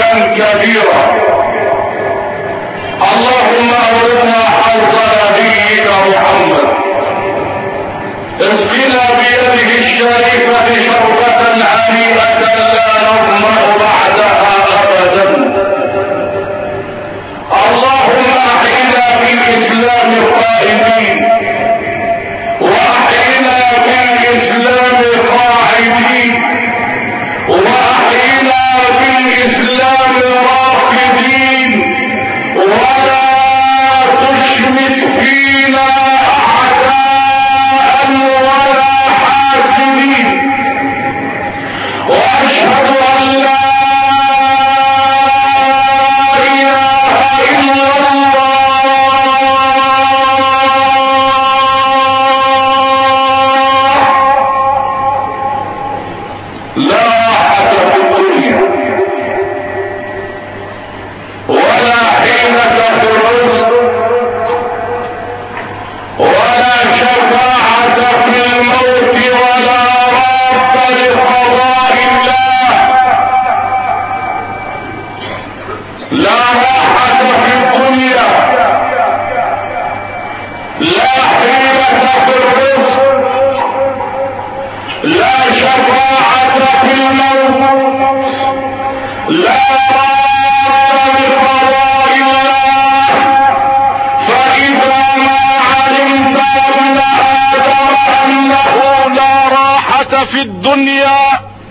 كبيرا. اللهم أورثنا حوض نبيك محمد، اسقنا بيده الشريفة شربة هنيئة لا نظمأ بعدها أبدا. اللهم أحينا بالإسلام قائمين، وأحينا بالإسلام قاعدين، وأحينا بالإسلام راقدين، ولا تشمت فينا أعداء ولا حاسدين. وأشهد أن لا في الدنيا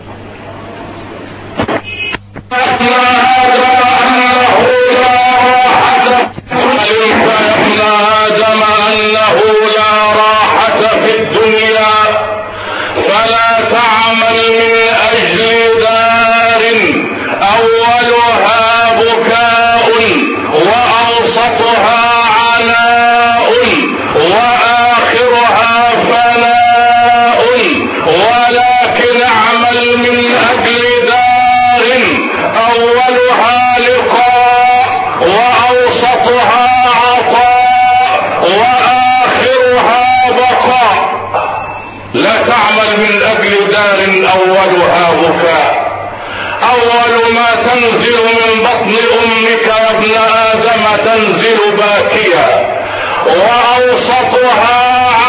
فلا تعمل من أجل دار أولها بكاء وأوسطها عناء وآخرها فناء، ولكن اعمل من أجل دار أولها لقاء وأوسطها عطاء وآخرها بقاء. لا تعمل من أجل دار أولها بكاء. أول ما تنزل من بطن أمك يا ابن آدم تنزل باكيا، وأوسطها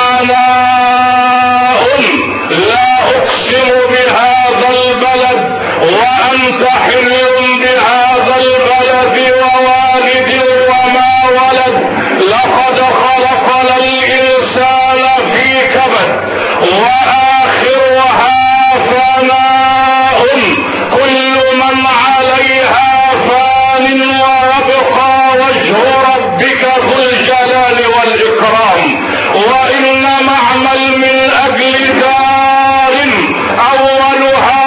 عناء لا أقسم بهذا البلد وأنت حل بهذا البلد ووالد وما ولد، لقد خلقنا الإنسان في كبد، وآخرها فناء كل من عليها فان ويبقى وجه ربك ذو الجلال والإكرام. وإنما اعمل من أجل دار أولها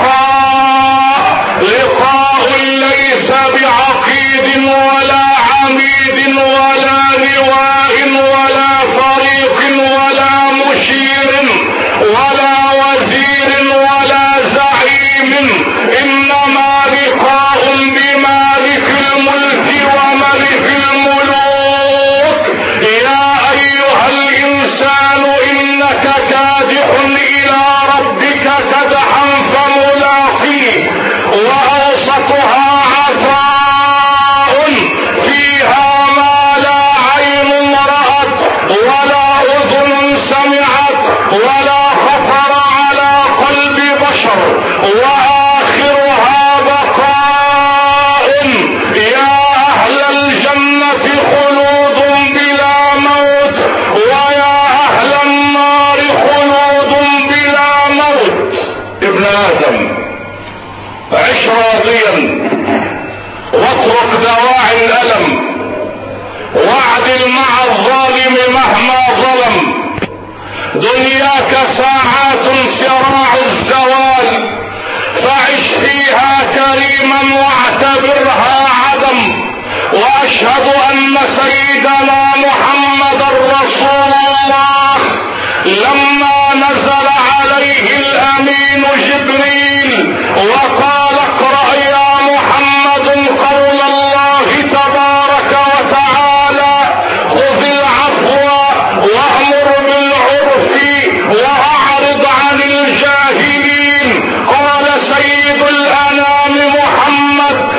لقاء ليس بعقيد ولا عميد ولا لواء ولا فريق ولا مشير ولا وزير ولا زعيم، إنما لقاء بمالك الملك وملك الملوك. يا أيها الإنسان إنك كادح إلى ربك كدحا فملاقيه. وأوسطها عطاء فيها ما لا عين رأت ولا أذن سمعت ولا خطر على قلب بشر، وآخرها بقاء. يا أهل الجنة خلود بلا موت، ويا أهل النار خلود بلا موت. ابن آدم عش راضيا واترك دواعي الألم، واعدل مع الظالم مهما ظلم. دنياك ساعات صراع الزوال، فعش فيها كريما واعتبرها عدم. واشهد ان سيدنا محمد رسول الله لما نزل عليه الامين جبريل وقال اقرأ يا محمد قول الله تبارك وتعالى خذ العفو وامر بالعرف واعرض عن الجاهلين. قال سيد الانام محمد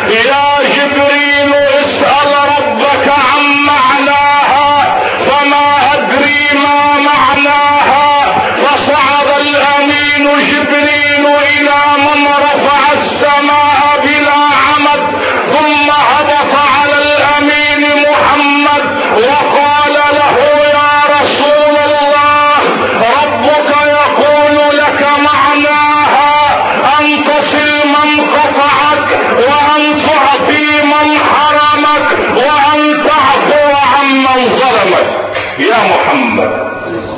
يا جبريل اسأل ربك عن معناها، فما أدري ما معناها. فصعد الأمين جبريل إلى من رفع السماء بلا عمد، ثم هبط على الأمين محمد وقال له يا رسول الله ربك يقول لك معناها أن تصل من قطعك، وأن تعطي من حرمك، وأن تعفو عمن ظلمك. يا محمد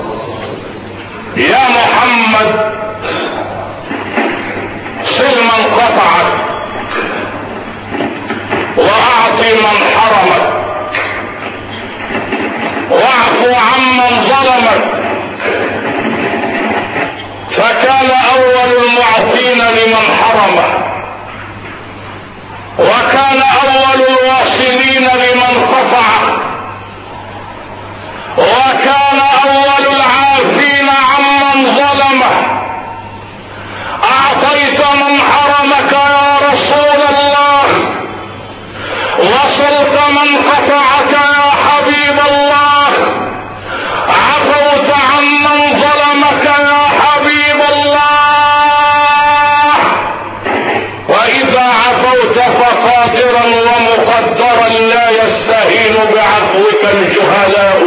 يا محمد صل من قطعك، واعطي من حرمك، واعفو عمن ظلمك. فكان اول المعطين لمن حرمه، وكان اول الواصلين لمن قطعه، وكان اول العافين عمن ظلمه. اعطيت من حرمك يا رسول الله، وصلت من قطعك يا حبيب الله، عفوت عمن ظلمك يا حبيب الله. واذا عفوت فقادرا ومقدرا لا يستهين بعفوك الجهلاء،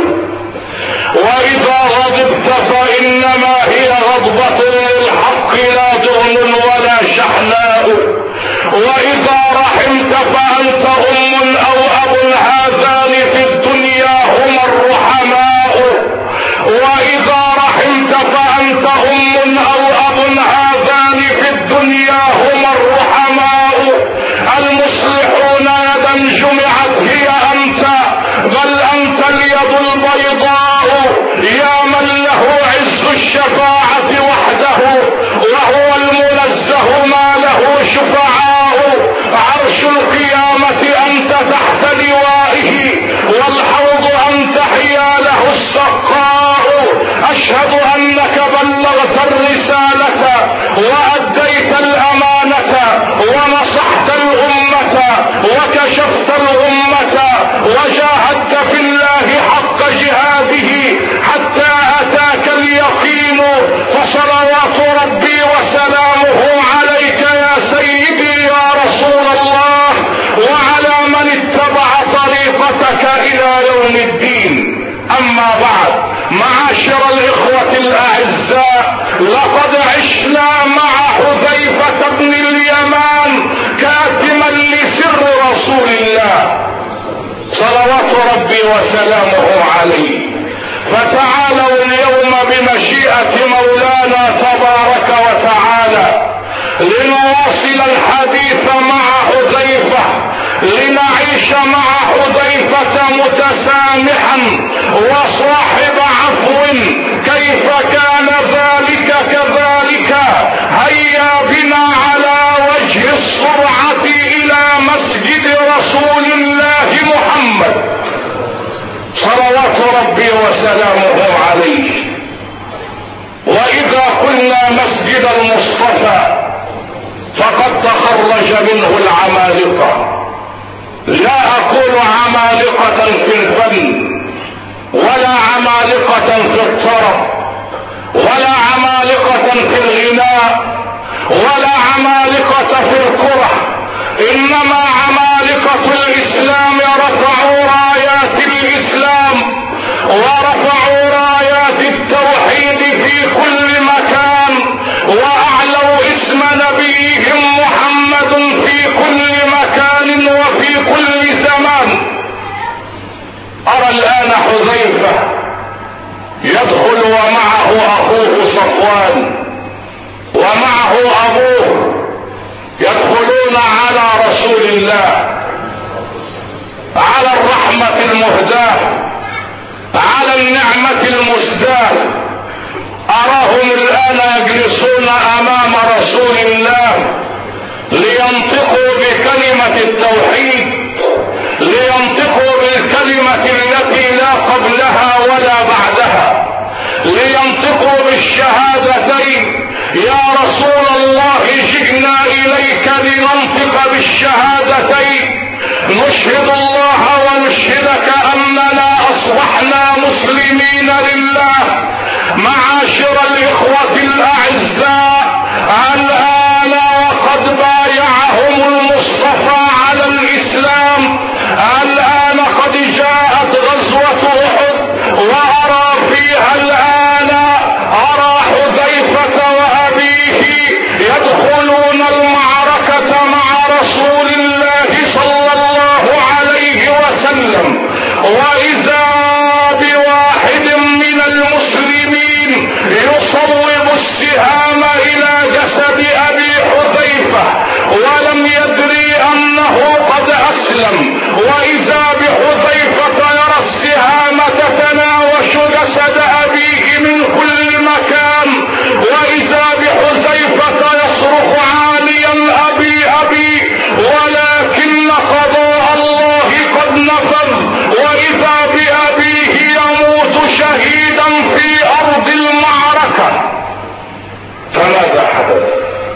واذا غضبت فانما هي غضبة للحق لا دهن ولا شحناء، واذا رحمت فانت ام او اب هذان في الدنيا هما الرحماء، واذا رحمت فانت ام او اب هذان في الدنيا هما الرحماء. المصلحون يدا جمعت هي انت، بل انت اليد البيضاء، يا من له عز الشفاعة وحده، وهو المنزه ما له شفعاء. عرش القيامة انت تحت لوائه، والحوض انت حياله السقاء. اشهد انك بلغت الرسالة واديت الامانة ونصحت الامة وكشفت الامة وجاهدت في الله حق جهاده حتى اتاك اليقين. فصلوات ربي وسلامه عليك يا سيدي يا رسول الله، وعلى من اتبع طريقتك الى يوم الدين. اما بعد، معاشر الاخوة الاعزاء، لقد عشنا مع حذيفة بن اليمان كاتما لسر رسول الله صلوات ربي وسلامه عليه. فتعالوا اليوم بمشيئة مولانا تبارك وتعالى لنواصل الحديث مع حذيفة، لنعيش مع حذيفة متسامحا وصاحب عفو. كيف كان ذلك كذلك؟ هيا بنا على وجه السرعة إلى مسجد رسول الله محمد صلوات ربي وسلامه عليه. وإذا قلنا مسجد المصطفى فقد تخرج منه العمالقة. لا أقول عمالقة في الفن، ولا عمالقة في الطرب، ولا عمالقة في الغناء، ولا عمالقة في الكرة، إنما عمالقة الإسلام رفعوا رايات الإسلام، ورفعوا رايات التوحيد في كل مكان، وأعلوا اسم نبيهم محمد في كل مكان وفي كل زمان. أرى الآن حذيفة يدخل ومعه أخوه صفوان ومعه أبوه، يدخلون على رسول الله، على الرحمة المهداة، على النعمة المسداة. أراهم الآن يجلسون أمام رسول الله لينطقوا بكلمة التوحيد، لينطقوا بالكلمة التي لا قبلها ولا بعدها، لينطقوا بالشهادتين. يا رسول الله جئنا اليك لننطق بالشهادتين، نشهد الله ونشهدك اننا اصبحنا مسلمين لله. معاشر الاخوة الاعزاء، الان وقد بايعهم المصطفى على الاسلام، الان قد جاءت غزوة احد، وارى فيها الان حذيفة وابيه يدخلون المعركة مع رسول الله صلى الله عليه وسلم، واذا بواحد من المسلمين يصوب السهام الى جسد ابي حذيفة ولم يدري انه قد اسلم، واذا بحذيفة يرى السهام تتناوش جسد ابيه من كل مكان، واذا بحذيفة يصرخ عاليا ابي ابي، ولكن قضاء الله قد نفذ، واذا بابيه يموت شهيدا في ارض المعركة. فماذا حدث؟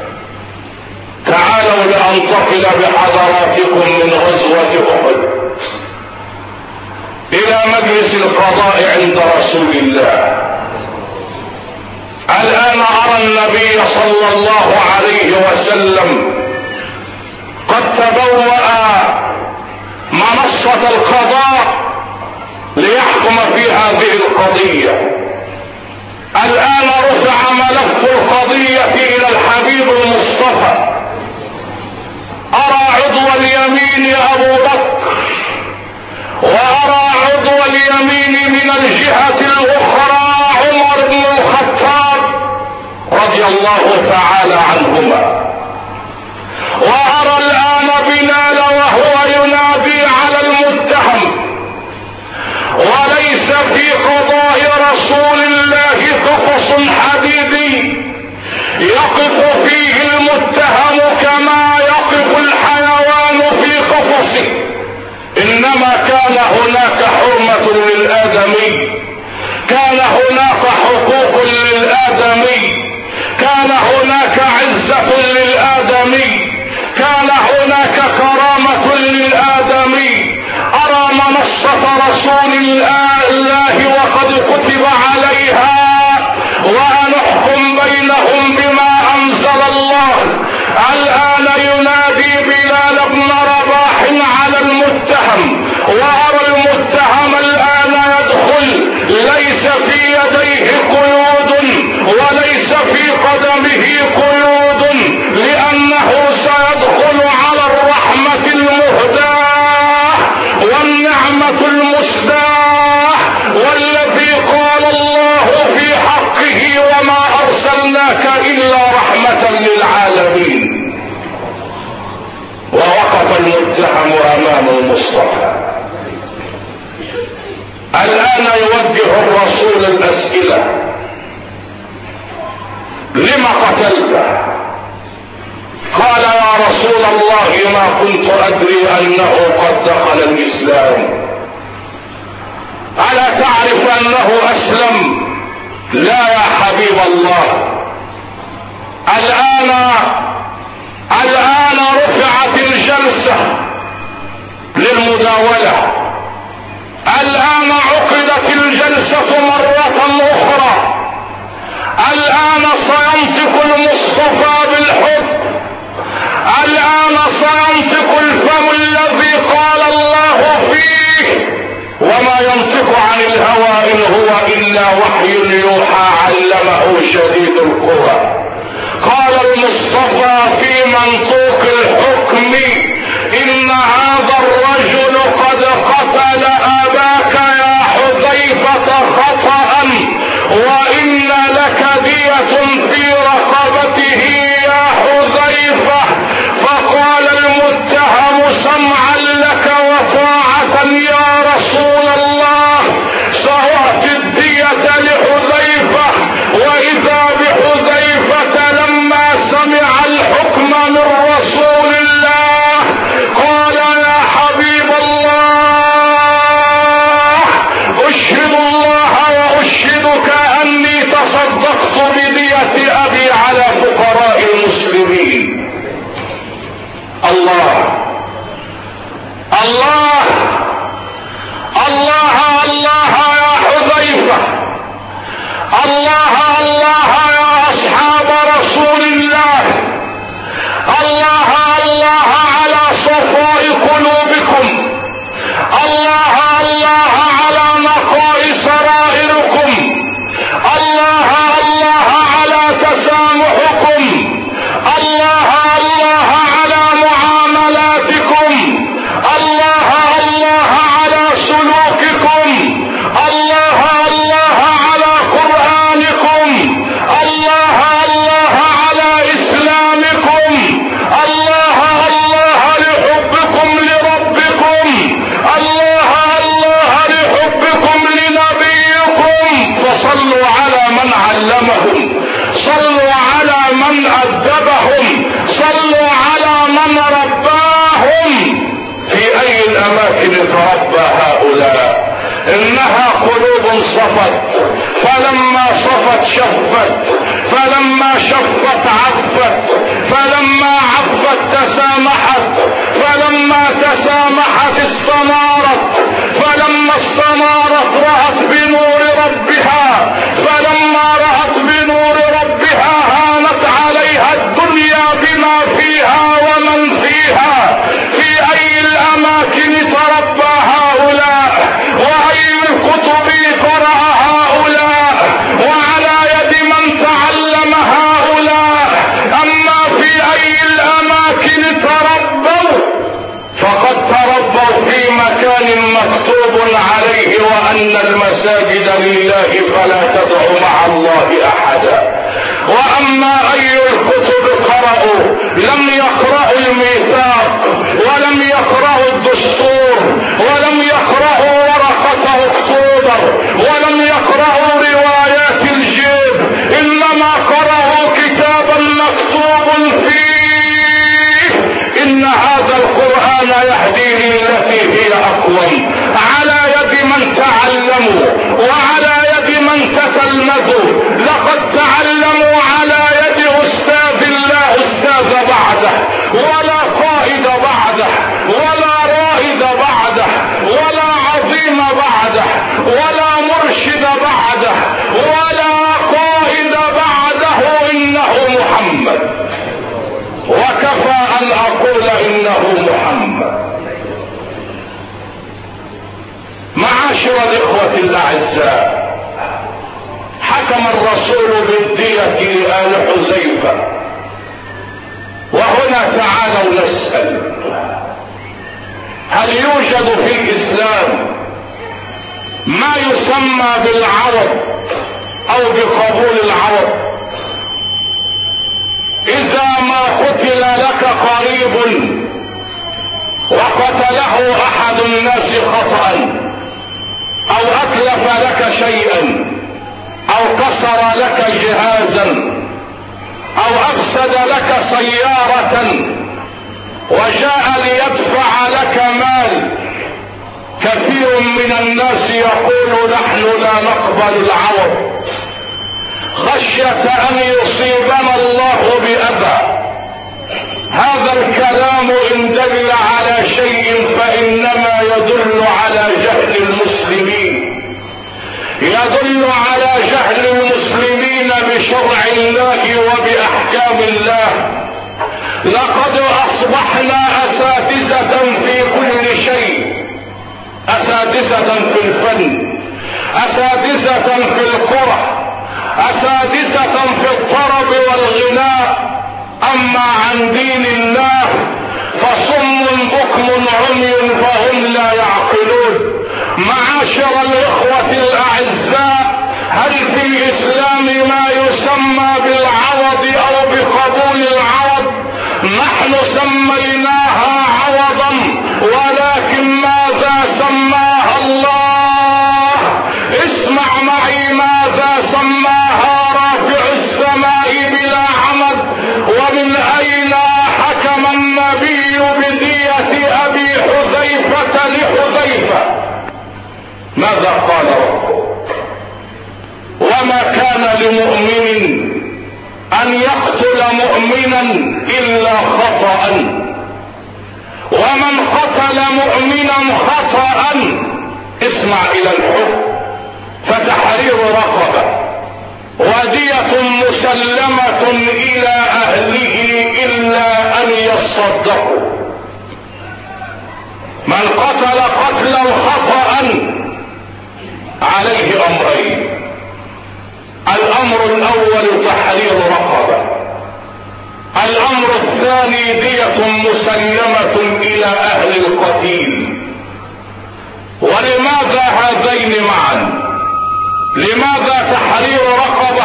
تعالوا لانتقل بحضراتكم من غزوة احد الى مجلس القضاء عند رسول الله. الان ارى النبي صلى الله عليه وسلم قد تبوأ منصة القضاء ليحكم في هذه القضية. الان رفع ملف القضية الى الحبيب المصطفى. ارى عضو اليمين ابو بكر، وارى عضو اليمين من الجهة الاخرى عمر بن الخطاب رضي الله تعالى عنهما، وارى الان بلال وهو ينادي على المتهم. وليس في قضاء رسول الله قفص حديدي يقف فيه المتهم كما يقف الحيوان في قفصه، انما كان هناك حرمة للآدمي، كان هناك حقوق للآدمي، كان هناك عزة للآدمي، كان هناك كرامة للآدمي. أرى منصة رسول الله وقد كتب عليها وأنحكم بينهم بما أنزل الله. الآن ينادي بلال بن رباح على المتهم، وأرى المتهم الآن يدخل ليس في يديه قيود وليس في قدمه قيود، لأنه سيدخل على الرحمة المهداة والنعمة المسداة، والذي قال الله في حقه وما أرسلناك إلا رحمة للعالمين. ووقف المتهم أمام المصطفى. الآن يوجه الرسول الأسئلة: لما قتلته؟ قال: يا رسول الله ما كنت أدري أنه قد دخل الإسلام. ألا تعرف أنه أسلم؟ لا يا حبيب الله. الآن رفعت الجلسة للمداولة، الآن عقدت الجلسة مرة أخرى، الآن سينطق المصطفى بالحب، الآن سينطق الفم الذي قال الله فيه: وما ينطق عن الهوى إن هو إلا وحي يوحى علمه شديد القوى. قال المصطفى في منطوق الحكم: إن هذا الرجل قد قتل أباك يا حذيفة خطأ، وإن لك دية في رقبته يا حذيفة. فقال المتهم: سمعا لك وطاعة يا رسول الله، سأعطي الدية لحذيفة. وإذا بحذيفة لما سمع الحكم من رسول الله قال: يا حبيب الله، أشهد الله وأشهدك أني الله الله يا أصحاب رسول الله، الله الله على صفاء قلوبكم، الله الله على نقاء سرائركم، الله الله على تسامحكم، الله الله على معاملاتكم، الله الله على سلوككم، الله الله على قرآنكم، الله الله على إسلامكم، الله الله لحبكم لربكم، الله الله لحبكم لنبيكم. فصلوا على من علمهم، صلوا على من أدبهم، صلوا على من رباهم. في أي الأماكن تربى هؤلاء؟ إنها قلوب صفت، فلما صفت شفت، فلما شفت عفت، فلما عفت تسامحت، فلما تسامحت استنارت، فلما استنارت رأت بنور ربها، فلما رأت بنور ربها هانت عليها الدنيا بما فيها ومن فيها. في أي الأماكن تربى هؤلاء؟ وأي الكتب قرأ هؤلاء؟ وعلى يد من تعلم هؤلاء؟ أما في أي الأماكن تربوا؟ فقد تربوا في مكان مكتوب عليه وأن المساجد لله فلا تدعوا مع الله أحدا. وأما أي الكتب قرأوا؟ لم يقرأوا الميثاق، ولم يقرأوا الدستور، ولم يقرأوا ورقة أكتوبر، ولم يقرأوا روايات الجيب، إنما قرأوا كتابا مكتوب فيه إن هذا القرآن يهدي للتي هي أقوم. على يد من تعلموا وعلى يد من تتلمذوا. لقد تعلموا على يد أستاذ لا أستاذ بعده، ولا قائد بعده، ولا رائد بعده، ولا عظيم بعده، ولا مرشد بعده، ولا قائد بعده. إنه محمد، وكفى أن أقول إنه محمد. معاشر الإخوة الأعزاء، حكم الرسول بالدية لآل حذيفة. وهنا تعالوا نسأل: هل يوجد في الإسلام ما يسمى بالعرض أو بقبول العرض؟ إذا ما قتل لك قريب وقتله أحد الناس خطأ، أو أتلف لك شيئا، أو كسر لك جهازا، أو أفسد لك سيارة، وجاء ليدفع لك مال، كثير من الناس يقول نحن لا نقبل العوض خشية أن يصيبنا الله بأذى. هذا الكلام إن دل على شيء فإنما يدل على جهل المسلمين، يدل على جهل المسلمين بشرع الله وبأحكام الله. لقد أصبحنا أساتذة في كل شيء، أساتذة في الفن، أساتذة في القرى، أساتذة في الطرب والغناء. أما عن دين الله فصم بكم عمي فهم لا يعقلون. معاشر الإخوة الأعزاء، هل في الإسلام ما يسمى بالعوض أو بقبول العوض؟ نحن سميناها عوضا، ولكن ماذا سماها الله؟ اسمع معي ماذا سماها رافع السماء بلا عمد. ومن أين حكم النبي بدية أبي حذيفة لحذيفة؟ ماذا قال ربه؟ وما كان لمؤمن أن يقتل مؤمنا إلا خطأ، ومن قتل مؤمنا خطأ اسمع إلى الحكم: فتحرير رقبة. ودية مسلمة إلى أهله إلا أن يصدقوا. من قتل قتلا خطأ عليه أمرين: الأمر الأول تحرير رقبة، الأمر الثاني دية مسلمة إلى أهل القتيل. ولماذا هذين معا؟ لماذا تحرير رقبة؟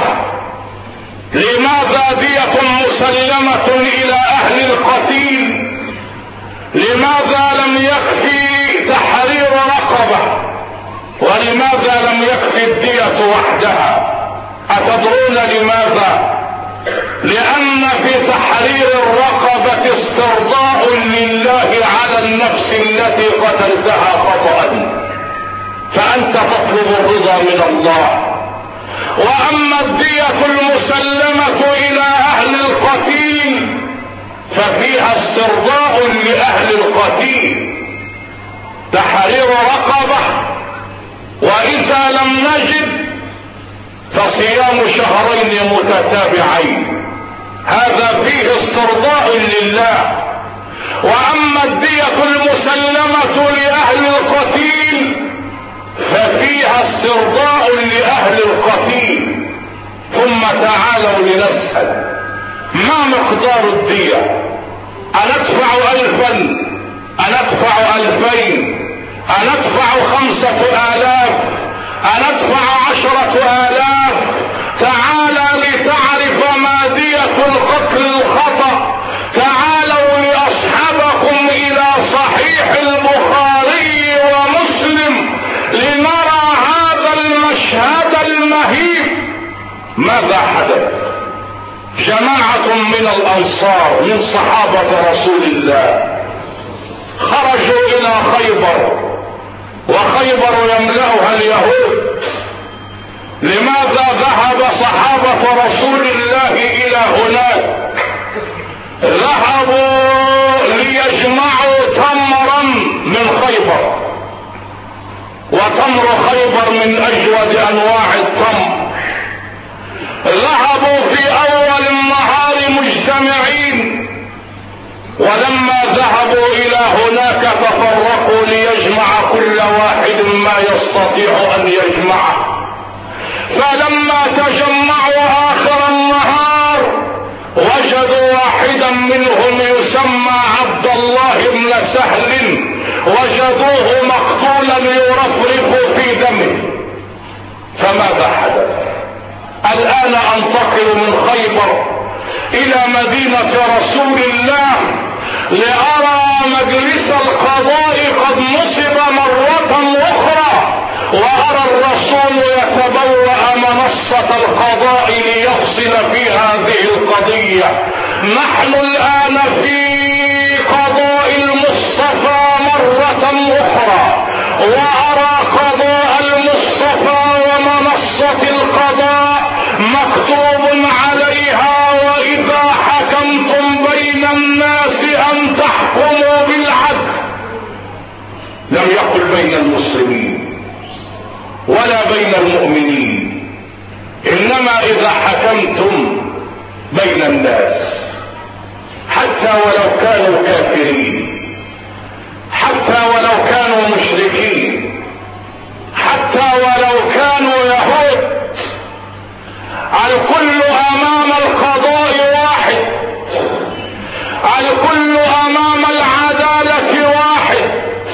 لماذا دية مسلمة إلى أهل القتيل؟ لماذا لم يكفي تحرير رقبة؟ ولماذا لم يكفي الدية وحدها؟ أتدرون لماذا؟ لأن في تحرير الرقبة استرضاء لله على النفس التي قتلتها خطأ، فأنت تطلب الرضا من الله. وأما الدية المسلمة إلى أهل القتيل ففيها استرضاء لأهل القتيل. تحرير رقبة، وإذا لم نجد فصيام شهرين متتابعين، هذا فيه استرضاء لله. وأما الدية المسلمة لأهل القتيل ففيها استرضاء لأهل القتيل. ثم تعالوا لنسأل: ما مقدار الدية؟ أندفع 1000؟ أندفع 2000؟ أندفع 5000؟ أندفع 10,000؟ تعالى لتعرف ما دية القتل الخطأ. تعالوا لأصحابكم إلى صحيح البخاري ومسلم لنرى هذا المشهد المهيب. ماذا حدث؟ جماعة من الأنصار من صحابة رسول الله خرجوا إلى خيبر، وخيبر يملأها اليهود. لماذا ذهب صحابة رسول الله إلى هناك؟ ذهبوا ليجمعوا تمرا من خيبر، وتمر خيبر من أجود أنواع التمر. ذهبوا في أول النهار مجتمعين، ولما ذهبوا إلى هناك تفرقوا ليجمع كل واحد ما يستطيع أن يجمعه. فلما تجمعوا آخر النهار وجدوا واحدا منهم يسمى عبد الله بن سهل، وجدوه مقتولا يرفرف في دمه. فماذا حدث؟ الآن أنتقل من خيبر إلى مدينة رسول الله لأرى مجلس القضاء قد نصب مرة أخرى، وأرى الرسول يتبوأ منصة القضاء ليفصل في هذه القضية. نحن الآن في قضاء المصطفى مرة أخرى، وأرى قضاء المصطفى ومنصة القضاء مكتوب عليها: وإذا حكمتم بين الناس أن تحكموا بالعدل. لم يقل بين المسلمين ولا بين المؤمنين، إنما إذا حكمتم بين الناس، حتى ولو كانوا كافرين، حتى ولو كانوا مشركين، حتى ولو كانوا يهود، الكل أمام القضاء واحد، الكل أمام العدالة واحد،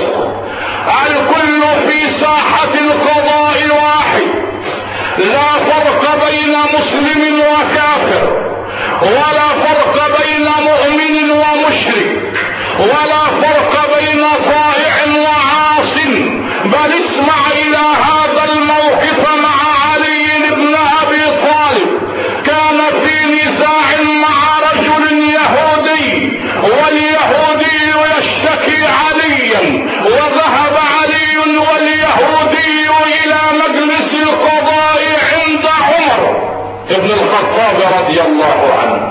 الكل في ساحة القضاء واحد. لا فرق بين مسلم وكافر، ولا فرق بين مؤمن ومشرك، ولا فرق بين طائع وعاص. بل اسمع إلى هذا الموقف مع علي بن أبي طالب. كان في نزاع مع رجل يهودي، واليهودي يشتكي عليا، وذهب علي واليهودي إلى مجلس القضاء عند عمر بن الخطاب رضي الله عنه،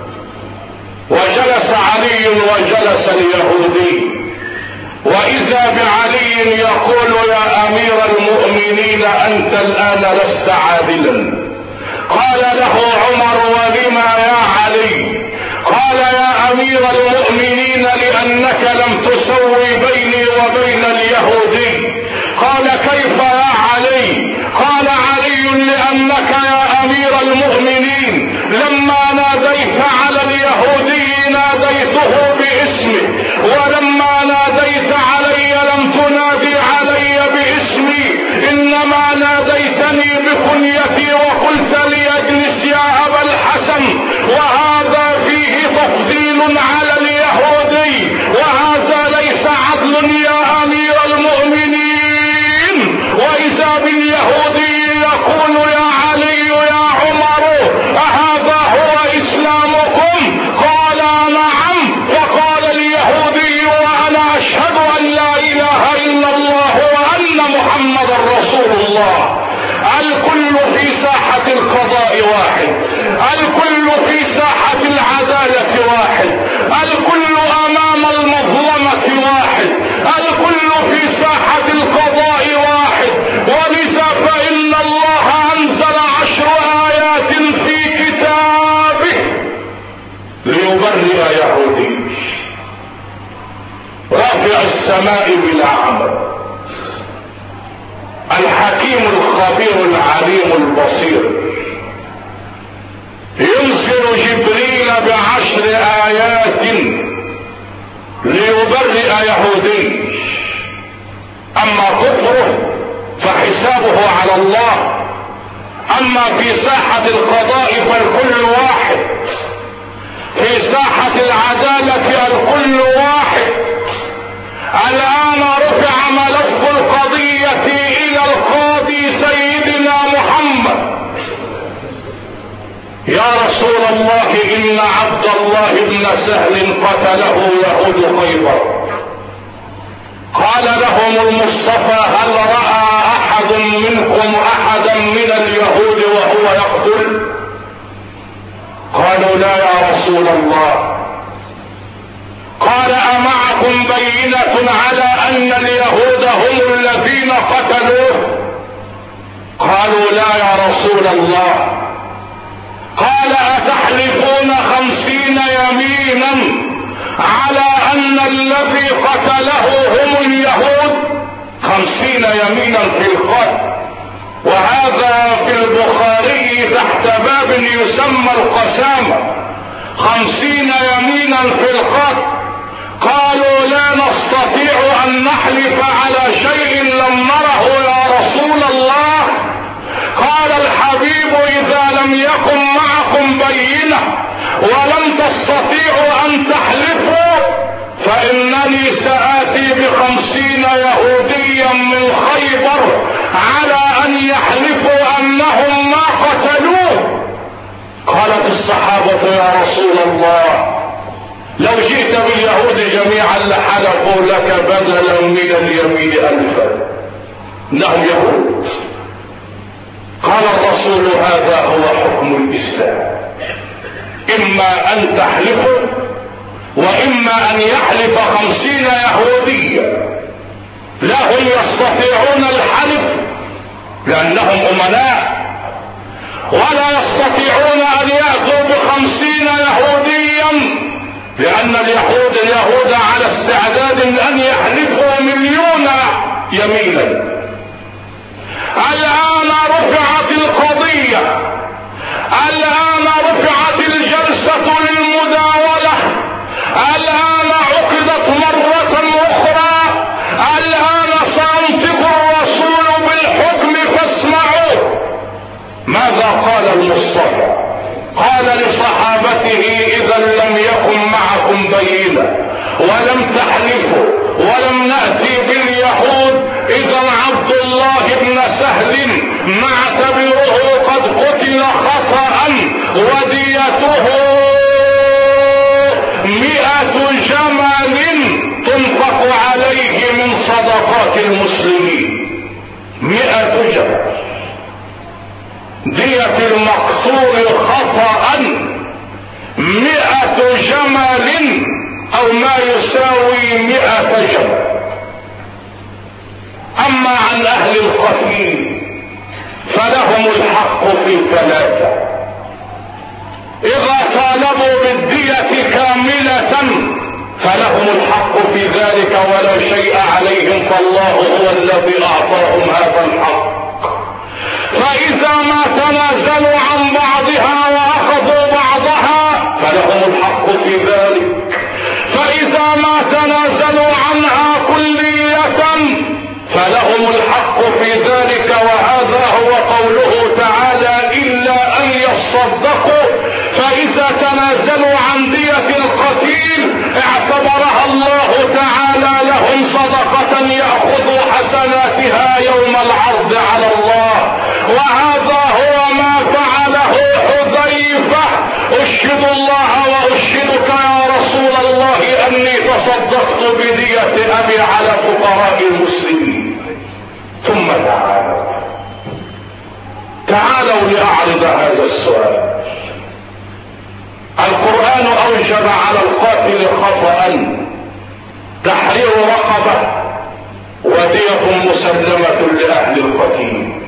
وجلس علي وجلس اليهودي، وإذا بعلي يقول: يا أمير المؤمنين، أنت الآن لست عادلا، قال له عمر: ولما يا علي؟ قال: يا امير المؤمنين لانك لم تسوي بيني وبين اليهودي. قال: كيف يا علي؟ قال: علي لانك يا امير المؤمنين لما ناديت على اليهودي ناديته باسمه، ولما ناديت علي لم تنادي علي باسمي، انما ناديتني بكنيتي وقلت لي اجلس يا ابا الحسن، وهذا فيه تفضيل على اليهودي، وهذا ليس عدل يا امير المؤمنين. واذا باليهودي يقول: يا علي يا عمر اهذا هو اسلامكم؟ قال: نعم. وقال اليهودي: وانا اشهد ان لا اله الا الله وان محمدا رسول الله. الكل في ساحة القضاء واحد، الكل في ساحة العدالة واحد، الكل امام المظلمة واحد، الكل في ساحة القضاء واحد. ولذا فإن الله أنزل 10 آيات في كتابه ليبرئ يهودي رافع السماء بلا عمل، الحكيم الخبير العليم البصير، ينزل جبريل ب10 آيات ليبرئ يهودي. اما كفره فحسابه على الله، اما في ساحة القضاء فالكل واحد، في ساحة العدالة الكل واحد. الان رفع ملف القضية الى القاضي سيدنا محمد: يا رسول الله ان عبد الله بن سهل قتله يهود خيبر. قال لهم المصطفى: هل رأى احد منكم احدا من اليهود وهو يقتل؟ قالوا: لا يا رسول الله. قال: امعكم بينة على ان اليهود هم الذين قتلوه؟ قالوا: لا يا رسول الله. قال: اتحلفون 50 يمينا على ان الذي قتله هم اليهود؟ 50 يمينا في القتل، وهذا في البخاري تحت باب يسمى القسامة. 50 يمينا في القتل. قالوا: لا نستطيع ان نحلف على شيء لم نره يا رسول الله. قال الحبيب: اذا لم يكن معكم بينة ولم تستطيعوا ان تحلفوا فانني سآتي ب50 يهوديا من خيبر على ان يحلفوا انهم ما قتلوه. قالت الصحابة: يا رسول الله، لو جئت باليهود جميعا لحلفوا لك بدلا من اليمين 1000. انهم يهود. قال الرسول: هذا هو حكم الاسلام، اما ان تحلفوا واما ان يحلف 50 يهوديا. لا هم يستطيعون الحلف لانهم امناء، ولا يستطيعون ان يأتوا ب50 يهوديا لان اليهود على استعداد ان يحلفوا 1,000,000 يمينا. الان رفعت القضية، الان رفعت الجلسة للمداولة، الان عقدت مرة اخرى، الان سينطق الرسول بالحكم فاسمعوا. ماذا قال المصطفى؟ قال لصحابته: اذا لم يكن معكم بينة ولم تحلفوا ولم نأتي باليهود، اذا عبد الله بن سهل نعتبره قد قتل خطأ وديته 100 جمل تنفق عليه من صدقات المسلمين. 100 جمل دية المقتول خطأ 100 جمل او ما يساوي 100 جمل. اما عن اهل القتيل فلهم فلهم الحق في ثلاثة: إذا طالبوا بالدية كاملة فلهم الحق في ذلك ولا شيء عليهم، فالله هو الذي أعطاهم هذا الحق. فإذا ما تنازلوا عن بعضها وأخذوا بعضها فلهم الحق في ذلك. فإذا ما تنازلوا عنها كلية فلهم الحق في ذلك. وهذا هو قوله تعالى: إلا أن يصدقوا. فإذا تنازلوا عن دية القتيل اعتبرها الله تعالى لهم صدقة يأخذوا حسناتها يوم العرض على الله. وهذا هو ما فعله حذيفة: أشهد الله وأشهدك يا رسول الله أني تصدقت بدية أبي على فقراء المسلمين. ثم تعالوا لأعرض هذا السؤال. القرآن أوجب على القاتل خطأ تحرير رقبة ودية مسلمة لأهل القتيل.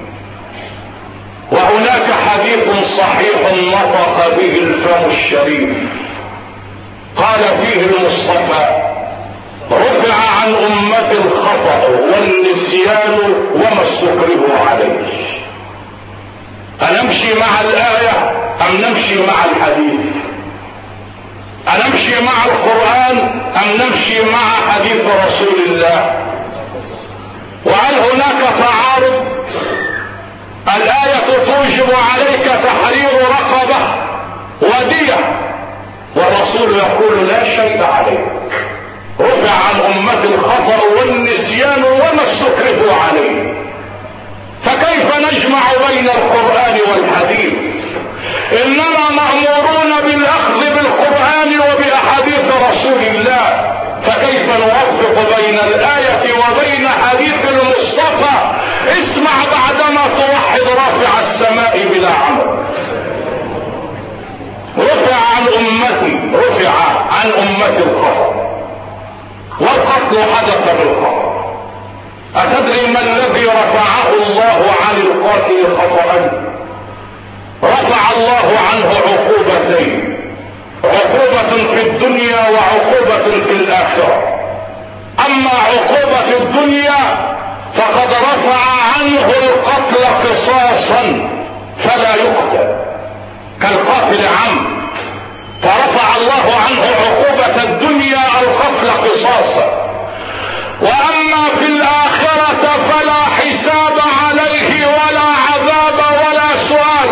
وهناك حديث صحيح نطق به الفم الشريف قال فيه المصطفى: رفع عن أمة الخطأ والنسيان وما استكرهوا عليه. أنمشي مع الآية أم نمشي مع الحديث؟ أنمشي مع القرآن أم نمشي مع حديث رسول الله؟ وهل هناك تعارض؟ الآية توجب عليك تحرير رقبة ودية، والرسول يقول لا شيء عليك، رفع عن أمة الخطأ والنسيان وما استكرهوا عليه. فكيف نجمع بين القرآن والحديث؟ إننا مأمورون بالأخذ بالقرآن وبأحاديث رسول الله، فكيف نوفق بين الآية وبين حديث المصطفى؟ اسمع بعدما توحد رافع السماء بلا عمل. رفع عن أمتي الخطأ، والقتل حدث بالخطأ. أتدري ما الذي رفعه الله عن القاتل خطأ؟ رفع الله عنه عقوبتين: عقوبة في الدنيا وعقوبة في الآخرة. أما عقوبة الدنيا فقد رفع عنه القتل قصاصا فلا يقتل كالقاتل عمد، فرفع الله عنه عقوبة الدنيا القتل قصاصا. وأما في الآخرة فلا حساب عليه ولا عذاب ولا سؤال.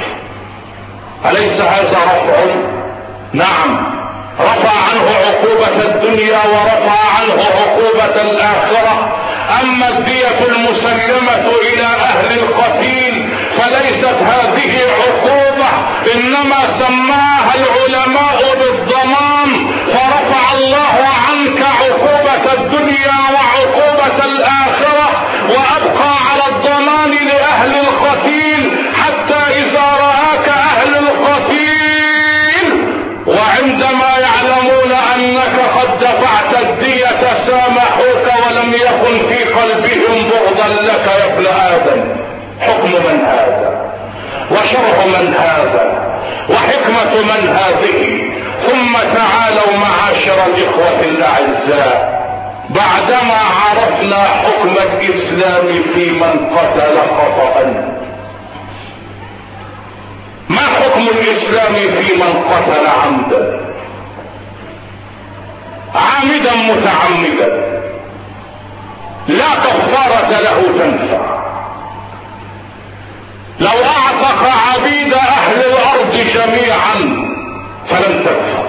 أليس هذا رفع؟ نعم، رفع عنه عقوبة الدنيا ورفع عنه عقوبة الآخرة. أما الدية المسلمة إلى أهل القتيل فليست هذه عقوبة، إنما سماها العلماء بالضمان، فرفع الله عنك عقوبة الدنيا وعقوبة الآخرة، وأبقى على الضمان لأهل القتيل حتى إذا رآك أهل القتيل وعندما يعلمون أنك قد دفعت الدية سامحوك ولم يكن في قلبهم بغضا لك يا ابن آدم. حكم من هذا؟ وشرع من هذا؟ وحكمة من هذه؟ ثم تعالوا معاشر الإخوة الأعزاء، بعدما عرفنا حكم الإسلام في من قتل خطأ، ما حكم الإسلام في من قتل عمدا؟ عامدا متعمدا لا كفارة له تنفع. لو اعتق عبيد اهل الارض جميعا فلن تنفع،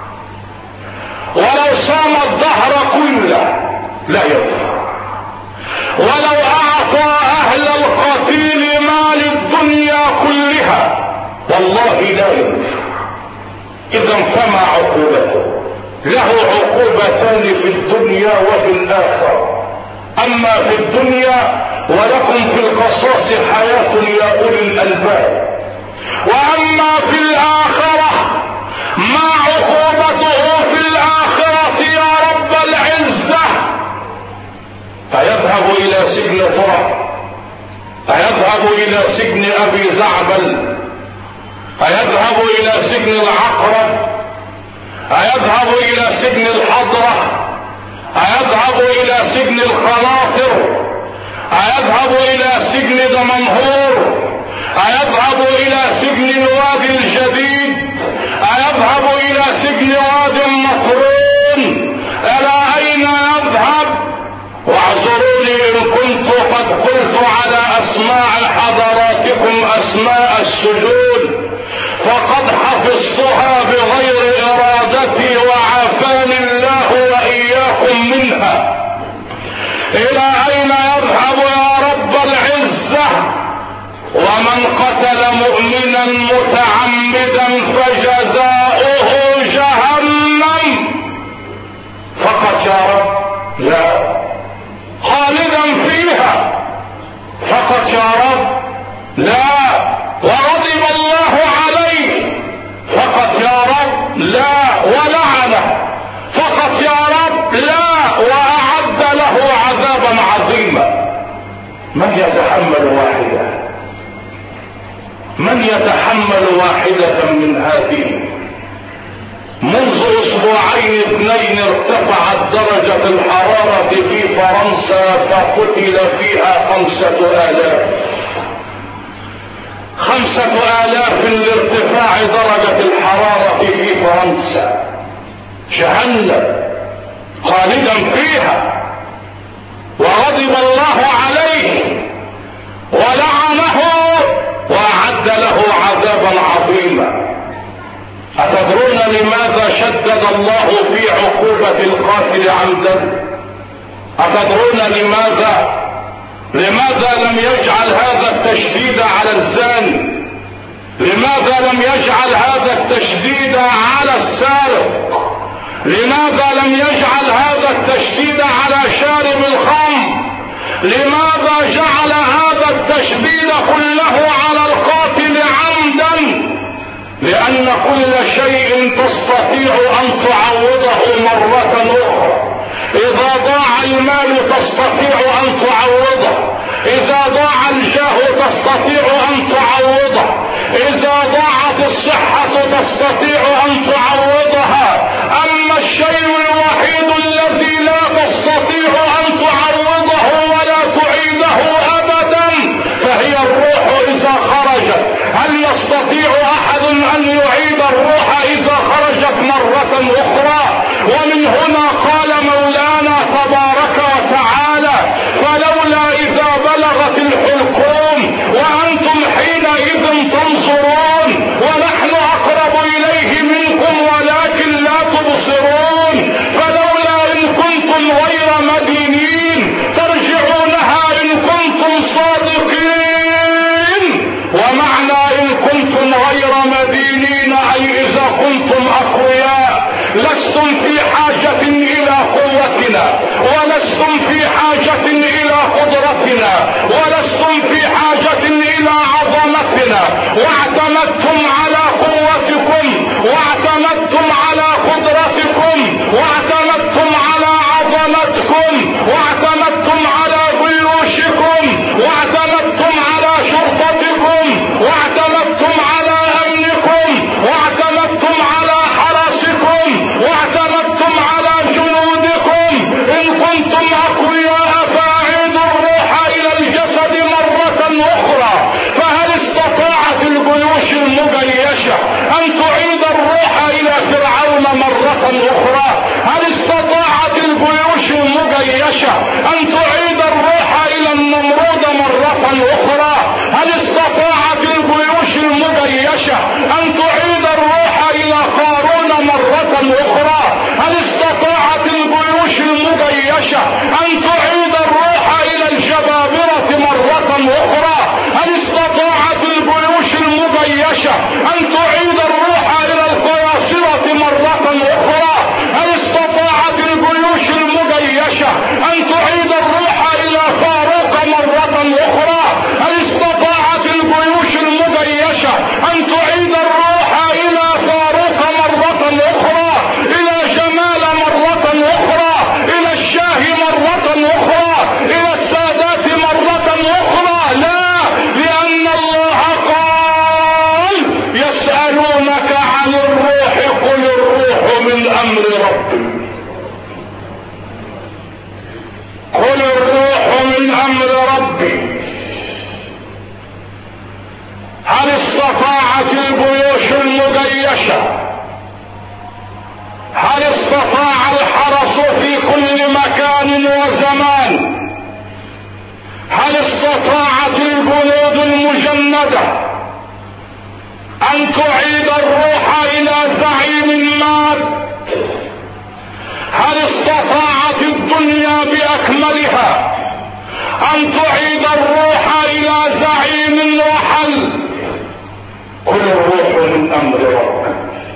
ولو صام الدهر كله لا ينفع، ولو اعطى اهل القتيل مال الدنيا كلها والله لا ينفع. اذا فما عقوبته؟ له عقوبتان في الدنيا وفي الآخرة. أما في الدنيا ولكم في القصاص حياة يا أولي الألباب، وأما في الآخرة ما عقوبته في الآخرة يا رب العزة؟ فيذهب إلى سجن ترى، فيذهب أيذهب إلى سجن أبي زعبل؟ أيذهب إلى سجن العقرب؟ أيذهب إلى سجن الحضرة؟ أيذهب إلى سجن القناطر؟ أيذهب إلى سجن دمنهور؟ أيذهب إلى سجن الوادي الجديد؟ أيذهب إلى سجن وادي النطرون؟ إلى أين يذهب؟ واعذروني إن كنت قد قلت على أسماع حضراتكم أسماء السجون، فقد حفظتها بغير إرادتي وعافاني الله وإياكم منها. إلى أين يذهب يا رب العزة؟ ومن قتل مؤمنا متعمدا فجزاؤه جهنم. فقط يا رب؟ لا، خالدا فيها. فقط يا رب؟ لا، وغضب الله عليه. فقط يا رب؟ لا، ولعنه. فقط يا رب؟ لا، وأعد له عذابا عظيما. من يتحمل واحدة؟ من يتحمل واحدة من هذه؟ منذ أسبوعين اثنين ارتفعت درجة الحرارة في فرنسا فقتل فيها 5000. 5000 لارتفاع درجة الحرارة في فرنسا. جهنم خالدا فيها، وغضب الله عليه ولعنه وأعد له عذابا عظيما. أتدرون لماذا شدد الله في عقوبة القاتل عمدا؟ أتدرون لماذا لم يجعل هذا التشديد على الزاني؟ لماذا لم يجعل هذا التشديد على السارق؟ لماذا لم يجعل هذا التشديد على شارب الخمر؟ لماذا جعل هذا التشديد كله على القاتل عمدا؟ لأن كل شيء تستطيع أن تعوضه مرة أخرى. إذا ضاع المال تستطيع أن تعوضه، إذا ضاع الجاه تستطيع أن تعوضه، إذا ضاعت الصحة تستطيع أن تعوضها. أما الشيء الوحيد الذي لا تستطيع أن تعوضه ولا تعيده أبدا فهي الروح إذا خرجت. هل يستطيع أحد أن يعيد الروح إذا خرجت مرة أخرى؟ ومن هنا قال مولانا تبارك وتعالى: فلولا إذا بلغت الحلقوم وأنتم حينئذ تنظرون ونحن أقرب إليه منكم ولكن لا تبصرون. فلولا إن كنتم غير مدينين ترجعونها إن كنتم صادقين. ومعنى إن كنتم غير مدينين أي إذا كنتم أقوياء لستم في حاجة إلى قوتنا، ولستم في حاجة إلى قدرتنا، ولستم في حاجة إلى عظمتنا، واعتمدتم على قوتكم، واعتمدتم على قدرتكم، واعتمدتم على عظمتكم، واعتمدتم على جيوشكم، واعتمدتم على شرطتكم، واعتمدتم على أمنكم، واعتمدتم على حرسكم، واعتمدتم على جنودكم. إن كنتم أقوياء فأعيدوا الروح إلى الجسد مرة أخرى. فهل استطاعت الجيوش المجيشة أن تعيد الروح المجندة أن تعيد الروح إلى زعيم مات. هل استطاعت الدنيا بأكملها أن تعيد الروح إلى زعيم رحل؟ كل الروح من أمر ربك،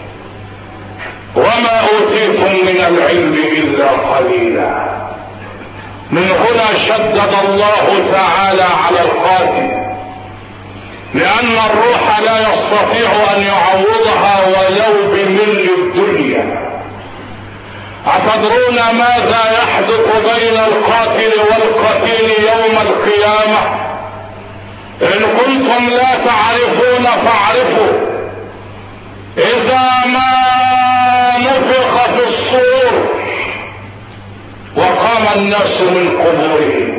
وما أوتيتم من العلم إلا قليلا. من هنا شدد الله تعالى على القاتل، لأن الروح لا يستطيع أن يعوضها ولو بملء الدنيا. أتدرون ماذا يحدث بين القاتل والقتيل يوم القيامة؟ إن كنتم لا تعرفون فاعرفوا. إذا ما نفخ في الصور وقام الناس من قبورهم،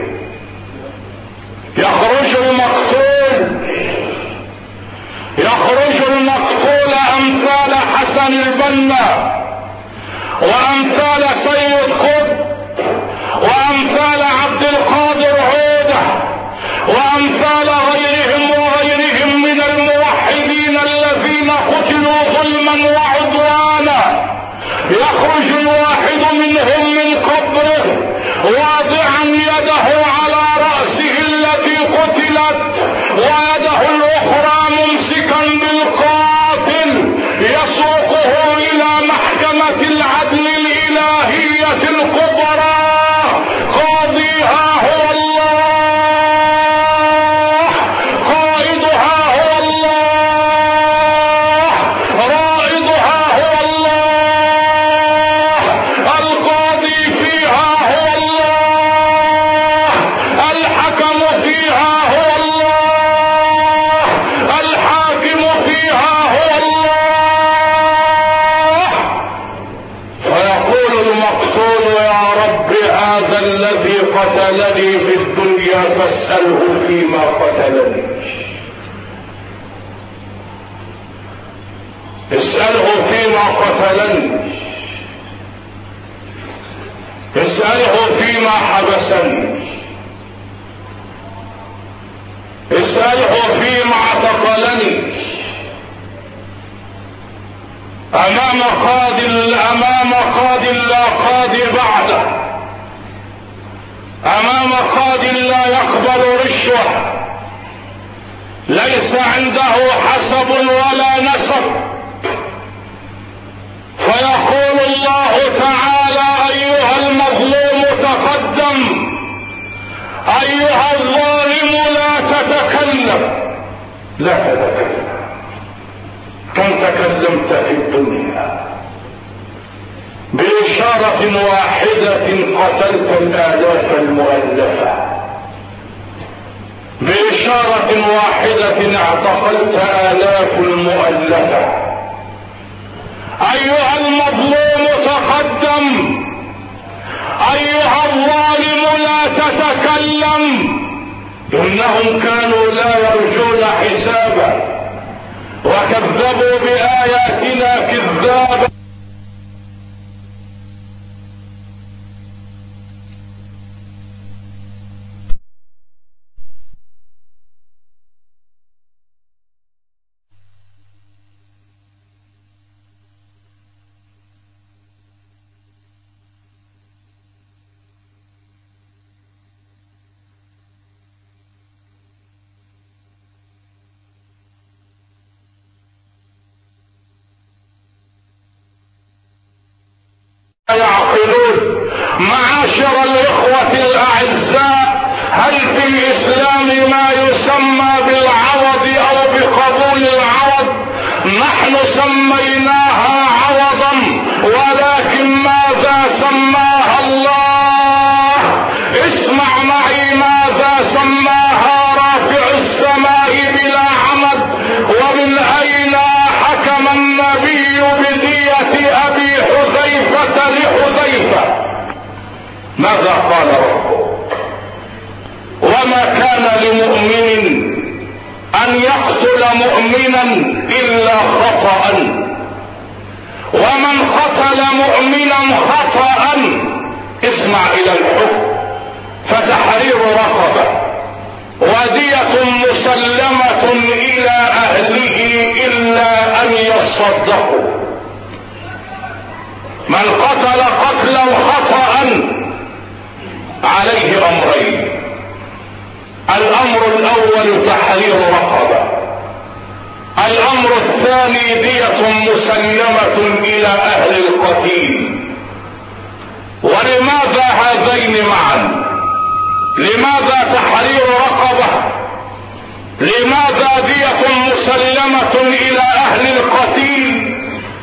يخرج المقتول أمثال حسن البنا وأمثال سيد قطب وأمثال عبد القادر عودة وأمثال غيرهم من الموحدين الذين قتلوا ظلما وعدوانا. يخرج الواحد منهم من قبره واضعا يده على رأسه التي قتلت ويده الأخرى ممسكا بالقاتل، يسوقه إلى محكمة العدل الإلهية الكبرى. قاضيها هو الله، قائدها هو الله، رائدها هو الله، القاضي فيها هو الله، الحكم فيها هو الله، الحاكم فيها هو الله. فيقول المقتول يا رب هذا الذي قتلني في الدنيا فاسأله فيما قتلني، اسأله فيما قتلني، اسأله فيما حبسني، اسأله فيما اعتقلني. أمام قاض لا قاضي بعده، أمام قاض لا يقبل رشوة، ليس عنده حسب ولا نسب. فيقول الله تعالى أيها المظلوم تقدم، أيها الظالم لا تتكلم. لا تتكلم، كم تكلمت في الدنيا؟ بإشارة واحدة قتلت الآلاف المؤلفة، بإشارة واحدة اعتقلت آلاف المؤلفة. أيها المظلوم تقدم، أيها الظالم لا تتكلم. إنهم كانوا لا يرجون حسابا وكذبوا بآياتنا كذابا. يعقلون. معاشر الإخوة الأعزاء، هل في الإسلام ما يسمى بالعوض أو بقبول العوض؟ نحن سميناها عوضا، ولكن ماذا سماها الله؟ اسمع معي ماذا سماها رافع السماء بلا عمد. ومن أين حكم النبي بدية أبي حذيفة لحذيفة؟ ماذا قال ربه؟ وما كان لمؤمن أن يقتل مؤمنا إلا خطأ، ومن قتل مؤمنا خطأ اسمع إلى الحكم: فتحرير رقبة ودية مسلمة تصدقوا. من قتل قتلا خطأ عليه امرين: الامر الاول تحرير رقبة، الامر الثاني دية مسلمة الى اهل القتيل. ولماذا هذين معا؟ لماذا تحرير رقبة؟ لماذا دية مسلمة الى اهل القتيل؟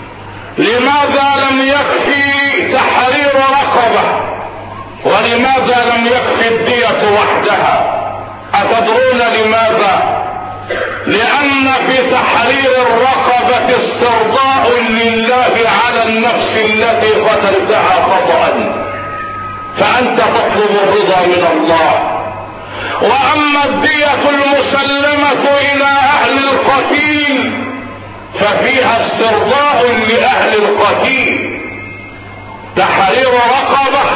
لماذا لم يكفي تحرير رقبة؟ ولماذا لم يكفي الدية وحدها؟ أتدرون لماذا؟ لأن في تحرير الرقبة استرضاء لله على النفس التي قتلتها خطأ، فأنت تطلب الرضا من الله. وأما الدية المسلمة إلى أهل القتيل ففيها استرضاء لأهل القتيل. تحرير رقبة،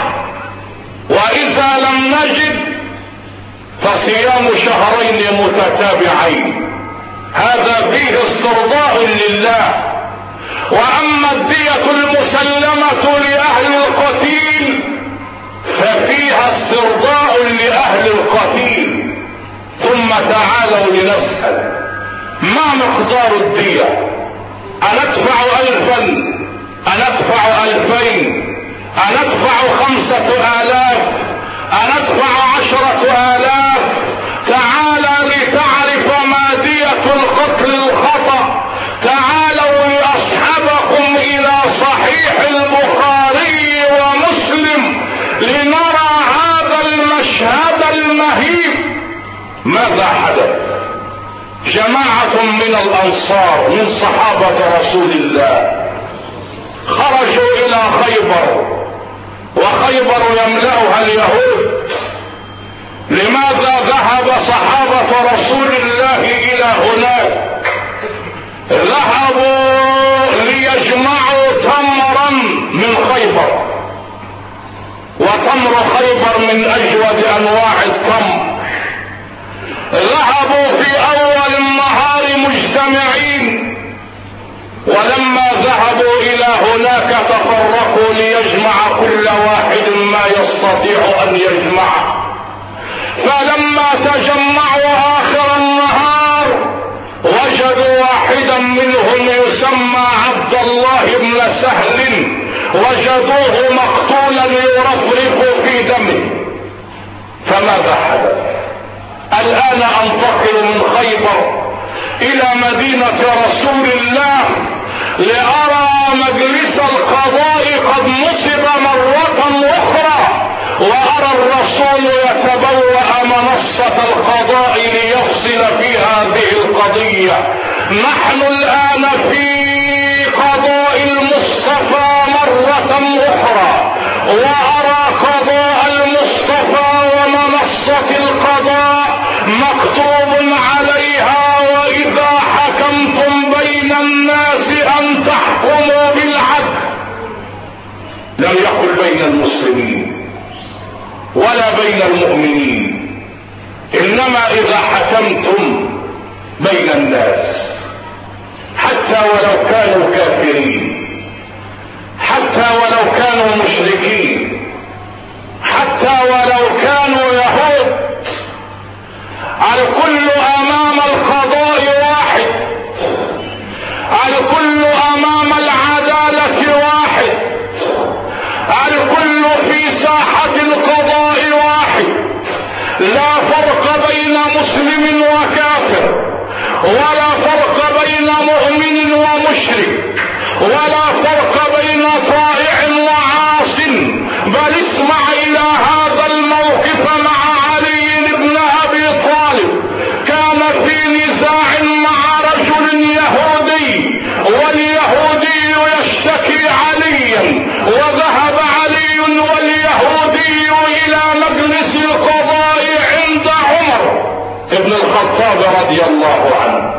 وإذا لم نجد فصيام شهرين متتابعين، هذا فيه استرضاء لله. وأما الدية المسلمة لأهل القتيل ففيها استرضاء لأهل القتيل. ثم تعالوا لنسأل: ما مقدار الدية؟ أندفع 1000؟ أندفع 2000؟ أندفع 5000؟ أندفع 10,000؟ تعالى لتعرف ما دية القتل الخطأ. تعالوا لأصحابكم إلى صحيح البخاري ومسلم لنرى هذا المشهد المهيب. ماذا حدث؟ جماعة من الأنصار من صحابة رسول الله خرجوا إلى خيبر، وخيبر يملأها اليهود. لماذا ذهب صحابة رسول الله إلى هناك؟ ذهبوا ليجمعوا تمرا من خيبر، وتمر خيبر من أجود أنواع التمر. ذهبوا في أول النهار مجتمعين، ولما ذهبوا إلى هناك تفرقوا ليجمع كل واحد ما يستطيع أن يجمعه. فلما تجمعوا آخر النهار وجدوا واحدا منهم يسمى عبد الله بن سهل، وجدوه مقتولا يرفرف في دمه. فماذا حدث؟ الآن أنتقل من خيبر إلى مدينة رسول الله لأرى مجلس القضاء قد نصب مرة أخرى، وأرى الرسول يتبوأ منصة القضاء ليفصل في هذه القضية. نحن الآن في قضاء المصطفى مرة أخرى، وأرى قضاء المصطفى ومنصة القضاء مكتوب عليها: وإذا حكمتم بين الناس أن تحكموا بالعدل. لم يقل بين المسلمين ولا بين المؤمنين، إنما إذا حكمتم بين الناس، حتى ولو كانوا كافرين، حتى ولو كانوا مشركين، حتى ولو كانوا يهود، الكل أمام القضاء واحد، الكل أمام العدالة واحد، الكل في ساحة القضاء واحد. لا فرق بين مسلم وكافر، ولا فرق بين مؤمن ومشرك، ولا فرق بين طائع وعاص. بل اسمع إلى هذا الموقف مع علي بن أبي طالب. كان في نزاع مع رجل يهودي، واليهودي يشتكي عليا، وذهب علي واليهودي إلى مجلس القضاء عند عمر بن الخطاب رضي الله عنه،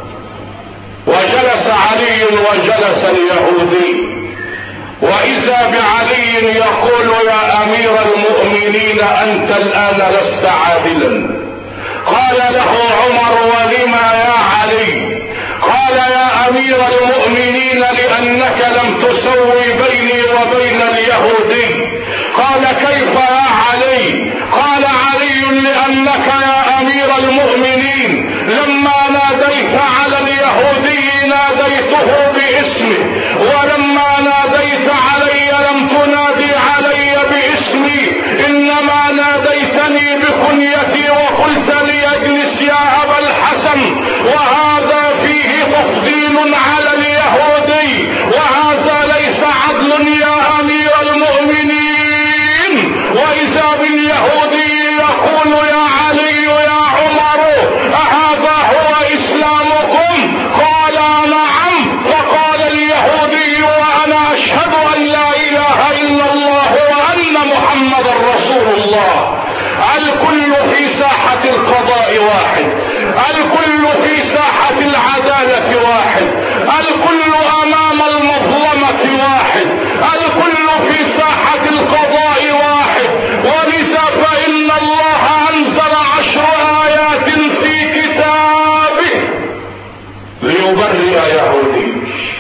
وجلس علي وجلس اليهودي، وإذا بعلي يقول: يا أمير المؤمنين أنت الآن لست عادلا. قال له عمر: ولما يا علي؟ قال يا امير المؤمنين لانك لم تسوي بيني وبين اليهودي. قال كيف يا علي؟ قال علي لانك يا امير المؤمنين لما ناديت على اليهودي ناديته باسمه، ولما ناديت علي لم تنادي علي باسمي، انما ناديتني بكنيتي وقلت لي اجلس يا ابا الحسن، وهذا فيه تفضيل على اليهودي، وهذا ليس عدل يا امير المؤمنين. واذا باليهودي يقول يا علي يا عمر اهذا هو اسلامكم؟ قال نعم. فقال اليهودي وانا اشهد ان لا اله الا الله وان محمدا رسول الله. الكل في ساحة القضاء واحد، الكل في ساحة العدالة واحد، الكل امام المظلمة واحد، الكل في ساحة القضاء واحد. ولذا فإن الله أنزل 10 آيات في كتابه ليبرئ يهودي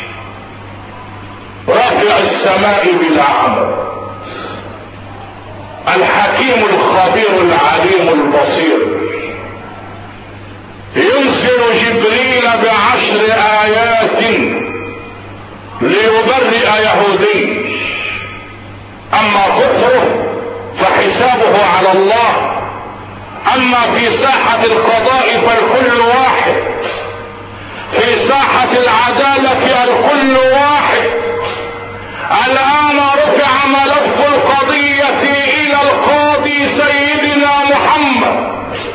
رافع السماء بلا عمل، الحكيم الخبير العليم البصير، ينزل جبريل ب10 آيات ليبرئ يهودي. اما كفره فحسابه على الله، اما في ساحة القضاء فالكل واحد، في ساحة العدالة الكل واحد. الان رفع ملف القضية الى القاضي سيدنا محمد.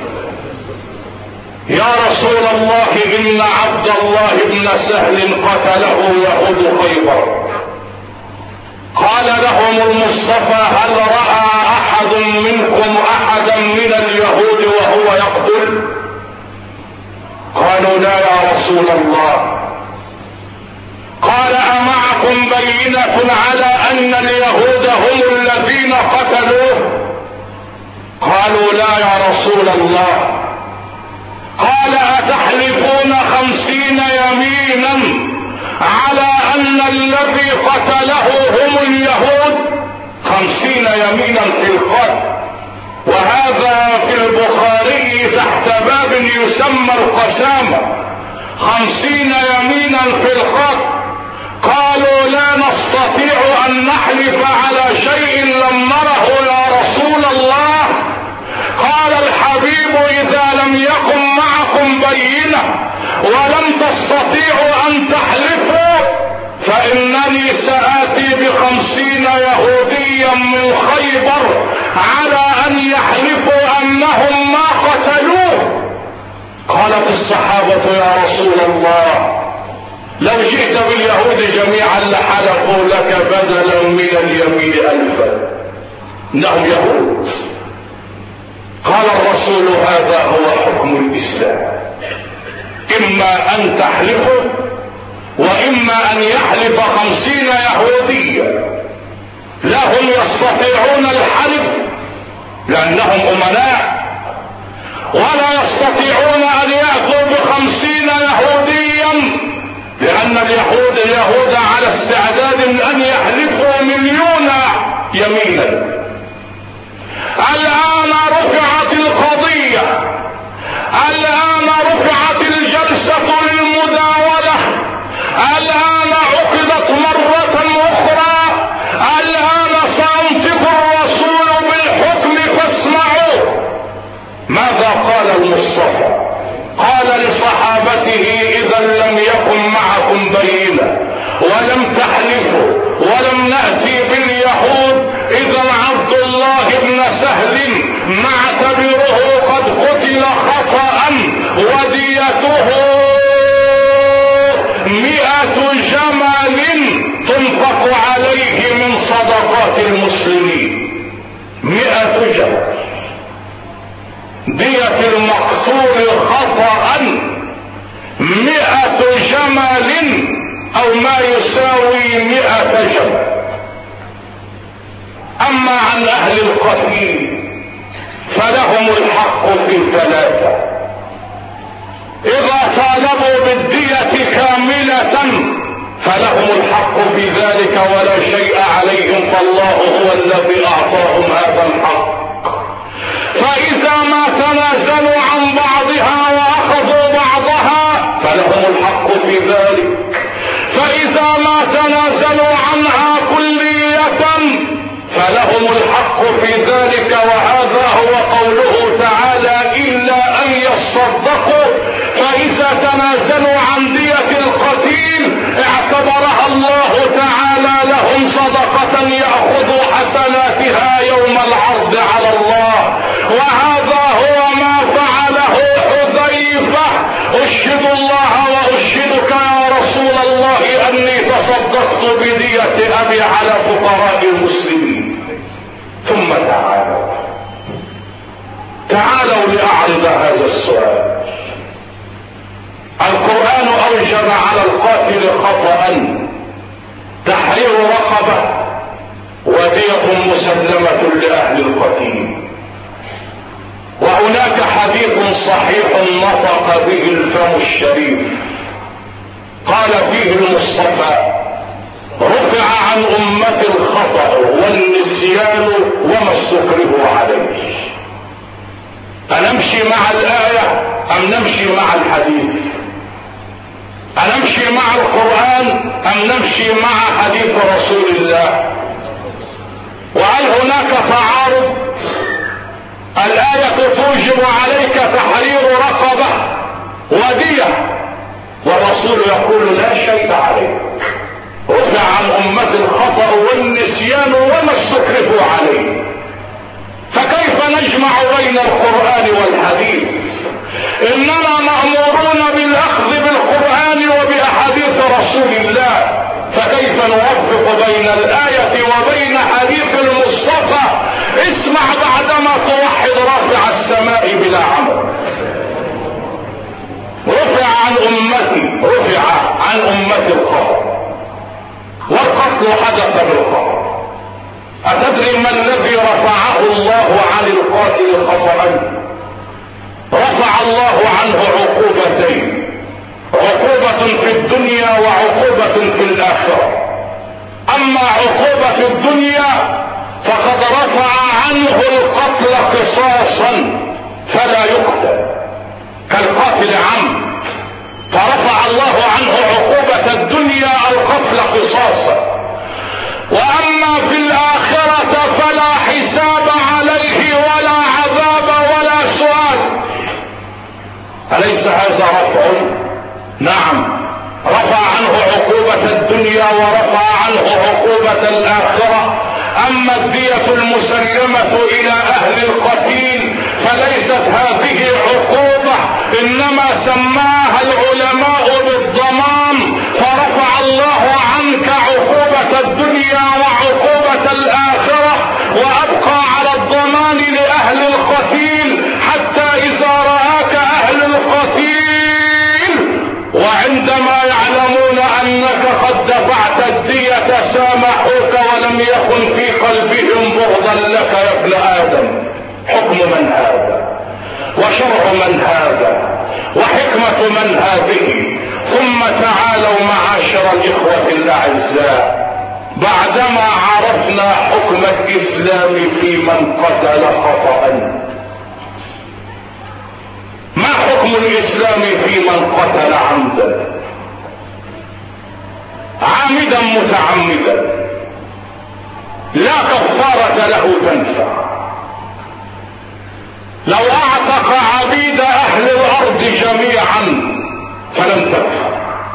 يا رسول الله ان عبد الله بن سهل قتله يهود خيبر. قال لهم المصطفى هل رأى احد منكم احدا من اليهود وهو يقتل؟ قالوا لا يا رسول الله. قال امعكم بينة على ان اليهود هم الذين قتلوه؟ قالوا لا يا رسول الله. قال اتحلفون 50 يمينا على ان الذي قتله هم اليهود؟ 50 يمينا في القتل، وهذا في البخاري تحت باب يسمى القسامة. 50 يمينا في القتل. قالوا لا نستطيع ان نحلف على شيء لم نره يا رسول الله. قال الحبيب اذا لم يكن معكم بينة ولم تستطيعوا ان تحلفوا فانني سآتي ب50 يهوديا من خيبر على ان يحلفوا انهم ما قتلوه. قالت الصحابة يا رسول الله لو جئت باليهود جميعا لحلفوا لك بدلا من اليمين 1000. انهم يهود. قال الرسول هذا هو حكم الاسلام، اما ان تحلفوا واما ان يحلف 50 يهوديا. لا هم يستطيعون الحلف لانهم امناء، ولا يستطيعون ان يأتوا ب50 يهوديا لان اليهود على استعداد ان يحلفوا 1,000,000 يمينا. الان رفعت القضية، الان رفعت الجلسة للمداولة، الان عقدت مرة اخرى، الان سينطق الرسول بالحكم فاسمعوا. ماذا قال المصطفى؟ قال لصحابته اذا لم يكن معكم بينة ولم تحلفوا ولم نأتي باليهود، اذا عبد الله بن سهل نعتبره قد قتل خطأ وديته 100 جمل تنفق عليه من صدقات المسلمين. 100 جمل دية المقتول خطأ 100 جمل او ما يساوي 100 جمل. اما عن اهل القتل فلهم الحق في 3: اذا طالبوا بالدية كاملة فلهم الحق في ذلك ولا شيء عليهم، فالله هو الذي اعطاهم هذا الحق. فاذا ما تنازلوا عن بعضها واخذوا بعضها فلهم الحق في ذلك، فاذا ما تنازلوا عنها كلية فلهم الحق في ذلك. وهذا هو قوله تعالى الا ان يصدقوا، فاذا تنازلوا عن دية القتيل اعتبرها الله تعالى لهم صدقة يأخذوا حسناتها يوم العرض على الله. وهذا هو ما فعله حذيفة. اشهد الله واشهدك يا رسول الله اني تصدقت بدية ابي على فقراء المسلمين. ثم تعالوا لأعرض هذا السؤال. القرآن أوجب على القاتل خطأ تحرير رقبة ودية مسلمة لأهل القتيل. وهناك حديث صحيح نطق به الفم الشريف قال فيه المصطفى رفع عن أمة الخطأ والنسيان وما استكرهوا عليه. أنمشي مع الآية أم نمشي مع الحديث؟ أنمشي مع القرآن أم نمشي مع حديث رسول الله؟ وهل هناك تعارض؟ الآية توجب عليك تحرير رقبة ودية والرسول يقول لا شيء عليك، رفع عن أمة الخطأ والنسيان وما استكرهوا عليه. فكيف نجمع بين القرآن والحديث؟ إننا مأمورون بالأخذ بالقرآن وبأحاديث رسول الله، فكيف نوفق بين الآية وبين حديث المصطفى؟ اسمع بعدما توحد رافع السماء بلا عمل. رفع عن أمتي الخطأ والقتل حدث بالخطأ. أتدري ما الذي رفعه الله عن القاتل خطأ؟ رفع الله عنه عقوبتين، عقوبة في الدنيا وعقوبة في الآخرة. أما عقوبة الدنيا فقد رفع عنه القتل قصاصا فلا يقتل كالقاتل عمد، فرفع الله عنه عقوبة الدنيا القتل قصاصا. واما في الاخرة فلا حساب عليه ولا عذاب ولا سؤال. اليس هذا رفع؟ نعم، رفع عنه عقوبة الدنيا ورفع عنه عقوبة الاخرة. اما الدية المسلمة الى اهل القتيل فليست هذه عقوبة، انما سماها العلماء بالضمان، فرفع الله عنك عقوبة الدنيا وعقوبة الاخرة وابقى على الضمان لاهل القتيل، حتى اذا رآك اهل القتيل وعندما يعلمون انك قد دفعت الدية سامحوك ولم يكن في قلبهم بغضا لك يا ابن ادم. حكم من هذا؟ وشرع من هذا؟ وحكمة من هذه؟ ثم تعالوا معاشر الاخوة الاعزاء، بعدما عرفنا حكم الاسلام في من قتل خطأ، ما حكم الاسلام في من قتل عمدا؟ عامدا متعمدا لا كفارة له تنفع. لو اعتق عبيد اهل الارض جميعا فلم تنفع،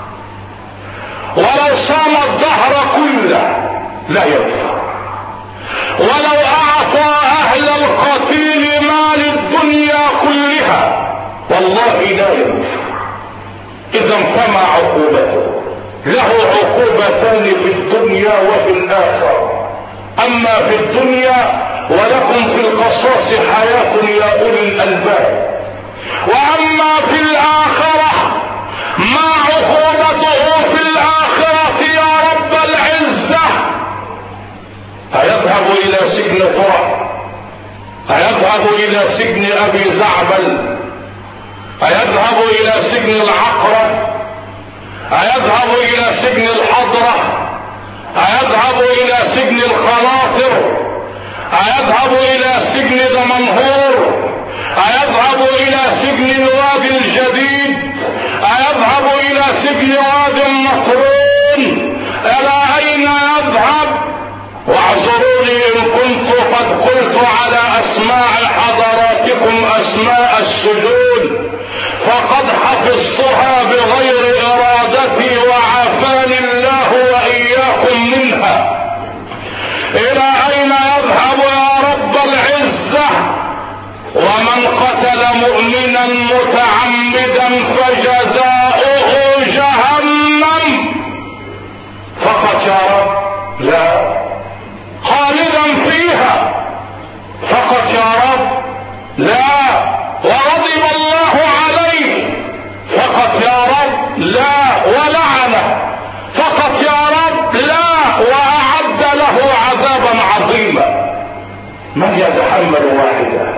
ولو صام الدهر كله لا ينفع، ولو اعطى اهل القتيل مال الدنيا كلها والله لا ينفع. اذا فما عقوبته؟ له عقوبتان في الدنيا وفي الاخره. اما في الدنيا ولكم في القصاص حياة يا اولي الالباب، واما في الاخرة ما عقوبته في الاخرة يا رب العزة؟ هيذهب الى سجن فرع، هيذهب الى سجن ابي زعبل، أيذهب إلى سجن العقرب؟ أيذهب إلى سجن الحضرة؟ أيذهب إلى سجن الخناطر؟ أيذهب إلى سجن دمنهور؟ أيذهب إلى سجن الوادي الجديد؟ أيذهب إلى سجن وادي النطرون؟ إلى أين يذهب؟ واعذروني إن كنت قد قلت على أسماع حضراتكم أسماء السجون، فقد حفظتها بغير إرادتي وعافاني الله وإياكم منها. إلى أين يذهب يا رب العزة؟ ومن قتل مؤمنا متعمدا فجزاؤه جهنم. فقط يا رب؟ لا، خالدا فيها. فقط يا رب؟ لا، وغضب الله عليه. فقط يا رب؟ لا، ولعنه. فقط يا رب؟ لا، وأعد له عذابا عظيما. من يتحمل واحدة؟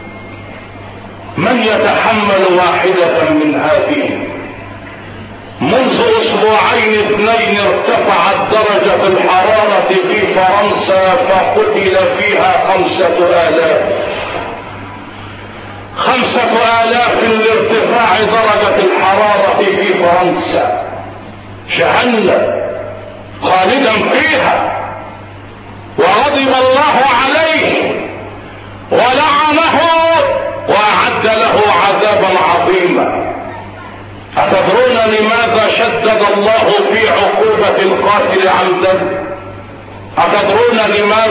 من يتحمل واحدة من هذه؟ منذ أسبوعين اثنين ارتفعت درجة الحرارة في فرنسا فقتل فيها 5000. 5000 لارتفاع درجة الحرارة في فرنسا. جهنم خالدا فيها، وغضب الله عليه ولعنه وأعد له عذابا عظيما. أتدرون لماذا شدد الله في عقوبة القاتل عمدا؟ أتدرون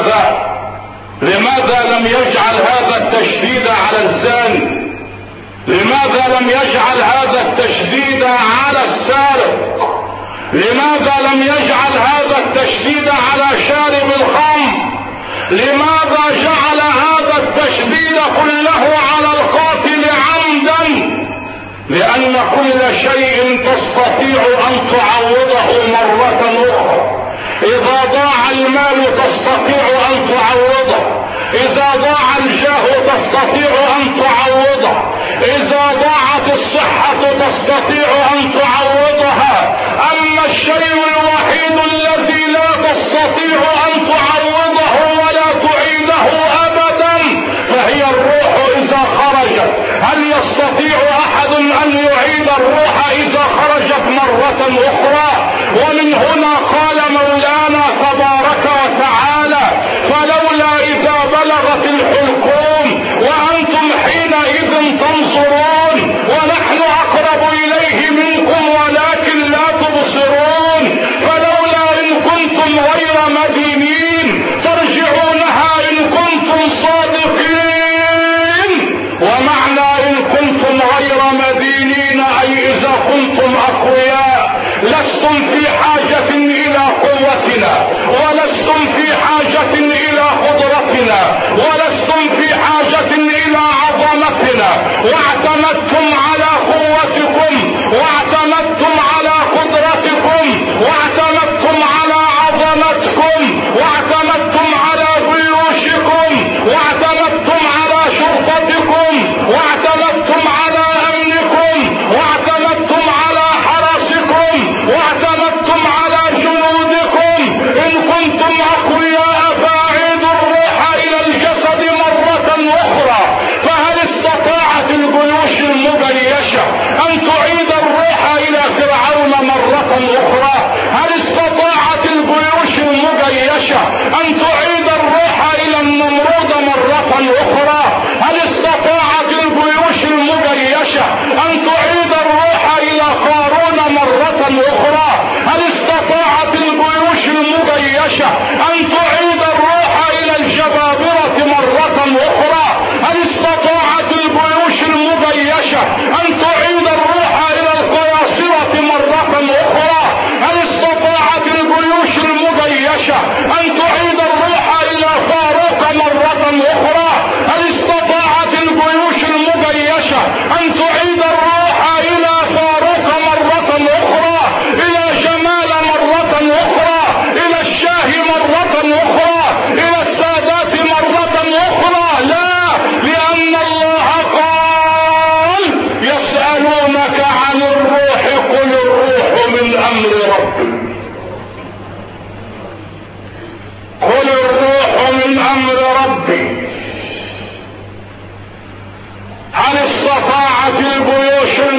لماذا لم يجعل هذا التشديد على الزاني؟ لماذا لم يجعل هذا التشديد على السارق؟ لماذا لم يجعل هذا التشديد على شارب الخمر؟ لماذا جعل هذا التشديد كله على القاتل عمدا؟ لأن كل شيء تستطيع أن تعوضه مرة أخرى. إذا ضاع المال تستطيع أن تعوضه، إذا ضاع الجاه تستطيع أن تعوضه، إذا ضاعت الصحة تستطيع أن تعوضها. أما الشيء الوحيد الذي لا تستطيع أن تعوضه ولا تعيده أبدا فهي الروح إذا خرجت. هل يستطيع أحد أن يعيد الروح إذا خرجت مرة أخرى؟ ومن هنا قال مولانا تبارك وتعالى: فلولا إذا بلغت الحلقوم وأنتم حينئذ تنظرون ونحن أقرب إليه منكم ولكن لا تبصرون. فلولا إن كنتم غير مدينين ترجعونها إن كنتم صادقين. ومعنى إن كنتم غير مدينين أي إذا كنتم أقوياء لستم في حاجة إلى قوتنا، ولستم في حاجة إلى قدرتنا، ولستم في حاجة إلى عظمتنا، واعتمدتم على قوتكم، واعتمدتم على قدرتكم، واعتمدتم على عظمتكم، واعتمدتم على جيوشكم، واعتمدتم على شرطتكم، واعتمدتم على أمنكم، واعتمدتم على حرسكم، واعتمدتم على جنودكم. إن كنتم أقوياء فأعيدوا الروح إلى الجسد مرة أخرى. فهل استطاعت الجيوش المبيشة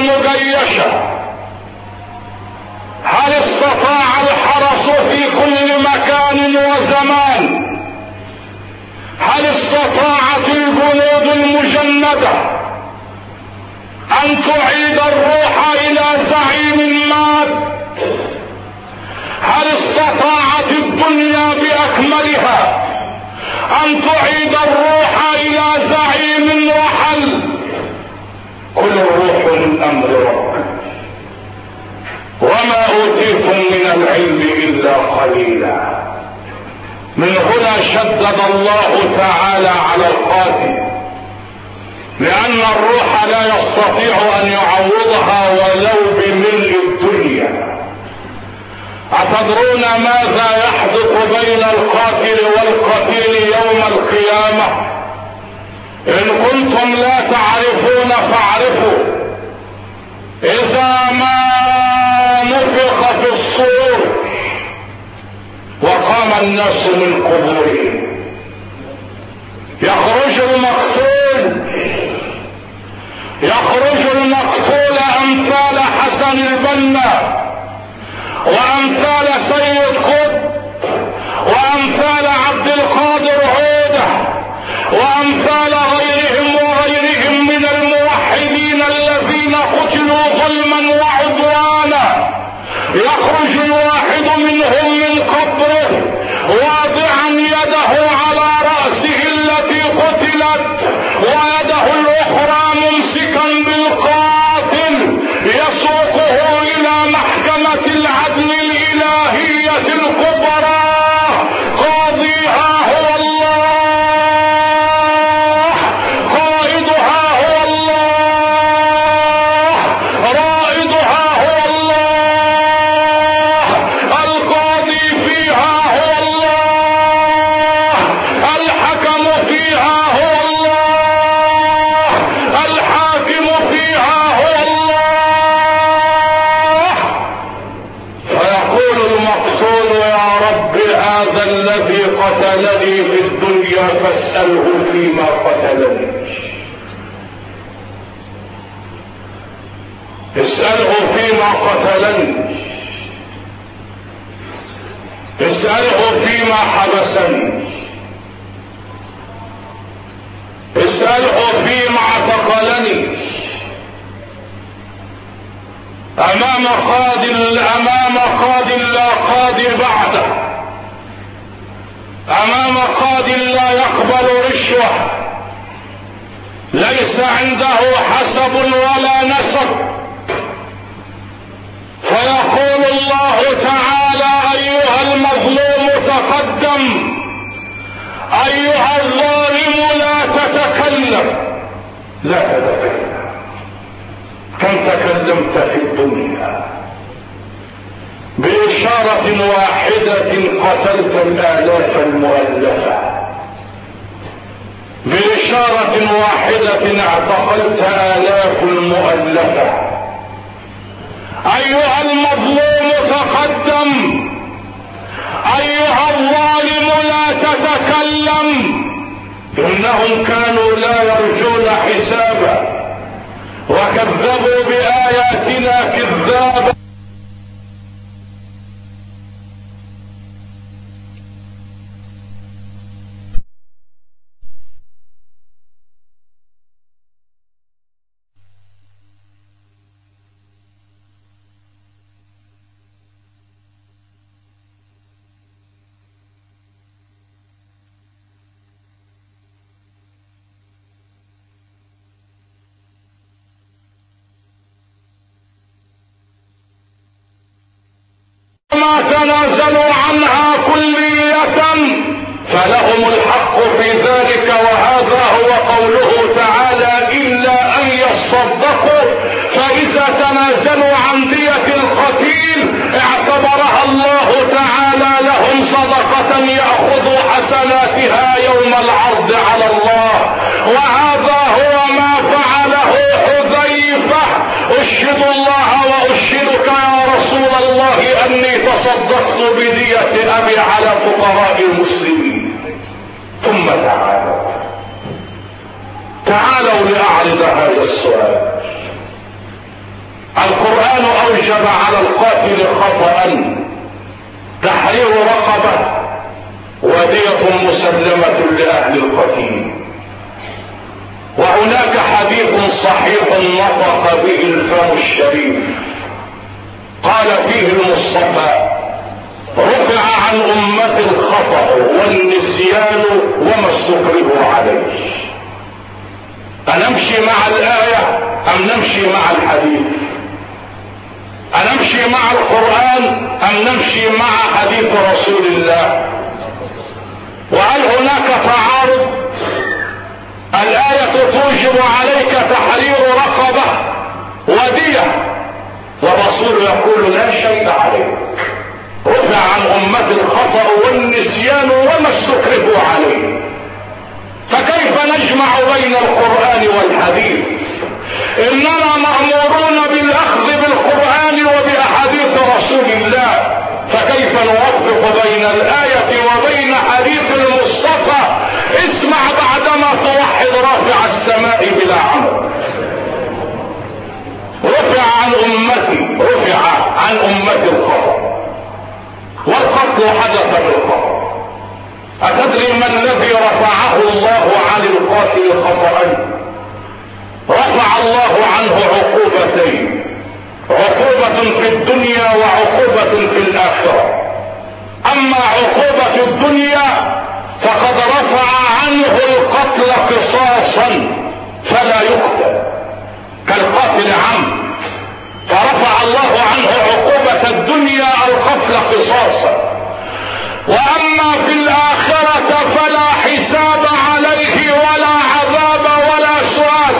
المجيشة؟ هل استطاع الحرس في كل مكان وزمان؟ هل استطاعت الجنود المجندة ان تعيد الروح الى زعيم مات؟ هل استطاعت الدنيا باكملها ان تعيد الروح الى زعيم رحل؟ كل الروح من امر ربك، وما اوتيتم من العلم الا قليلا. من هنا شدد الله تعالى على القاتل، لان الروح لا يستطيع ان يعوضها ولو بملء الدنيا. أتدرون ماذا يحدث بين القاتل والقتيل يوم القيامة؟ إن كنتم لا تعرفون فاعرفوا. إذا ما نفخ في الصور وقام الناس من قبورهم، يخرج المقتول أمثال حسن البنا وامثال سيد قطب وامثال عبد القادر عودة وامثال غيرهم من الموحدين الذين قتلوا ظلما وعدوانا. يخرج الواحد منهم من قبره واضعا يده على رأسه التي قتلت ويده الاخرى ممسكا بالقاتل يسوقه الى محكمة العدل الإلهية الكبرى. قاضيها هو الله، قائدها هو الله، رائدها هو الله، القاضي فيها هو الله، الحكم فيها هو الله، الحاكم فيها هو الله. هذا الذي قتلني في الدنيا فاسأله فيما قتلني، اسأله فيما قتلني، اسأله فيما حبسني، اسأله فيما اعتقلني. امام قاض لا قاضي بعده، امام قاض لا يقبل رشوة، ليس عنده حسب ولا نسب. فيقول الله تعالى: ايها المظلوم تقدم، ايها الظالم لا تتكلم. لا تتكلم. كم تكلمت في الدنيا؟ بإشارة واحدة قتلت الآلاف المؤلفة، بإشارة واحدة اعتقلت آلاف المؤلفة. أيها المظلوم تقدم، أيها الظالم لا تتكلم. إنهم كانوا لا يرجون حسابا وكذبوا بآياتنا كذابا. ما تنازلوا عنها كلية فلهم الحق في ذلك. وهذا هو قوله تعالى: إلا أن يصدقوا. فإذا تنازلوا عن دية القتيل اعتبرها الله تعالى لهم صدقة يأخذوا حسناتها يوم العرض على الله. وهذا هو ما فعله حذيفة. أشهد الله وأشهدك يا رسول الله أني تصدقت بدية أبي على فقراء المسلمين. ثم تعالوا لأعرض هذا السؤال: القرآن أوجب على القاتل خطأ تحرير رقبة ودية مسلمة لأهل القتيل. وهناك حديث صحيح نطق به الفم الشريف قال فيه المصطفى: رفع عن أمة الخطأ والنسيان وما استكرهوا عليه. أنمشي مع الآية أم نمشي مع الحديث؟ أنمشي مع القرآن أم نمشي مع حديث رسول الله؟ وهل هناك تعارض؟ الآية توجب عليك تحرير رقبة ودية، والرسول يقول لا شيء عليك، رفع عن أمة الخطأ والنسيان وما استكرهوا عليه. فكيف نجمع بين القرآن والحديث؟ إننا مأمورون بالأخذ بالقرآن وبأحاديث رسول الله، فكيف نوفق بين الآية وبين حديث المصطفى؟ اسمع بعدما توحد رافع السماء بلا عمل. رفع عن أمتي الخطأ، والقتل حدث بالخطأ. أتدري ما الذي رفعه الله عن القاتل خطأ؟ رفع الله عنه عقوبتين، عقوبة في الدنيا وعقوبة في الآخرة. أما عقوبة الدنيا فقد رفع عنه القتل قصاصا فلا يقتل كالقاتل عمد، فرفع الله عنه عقوبة الدنيا القتل قصاصا. وأما في الآخرة فلا حساب عليه ولا عذاب ولا سؤال.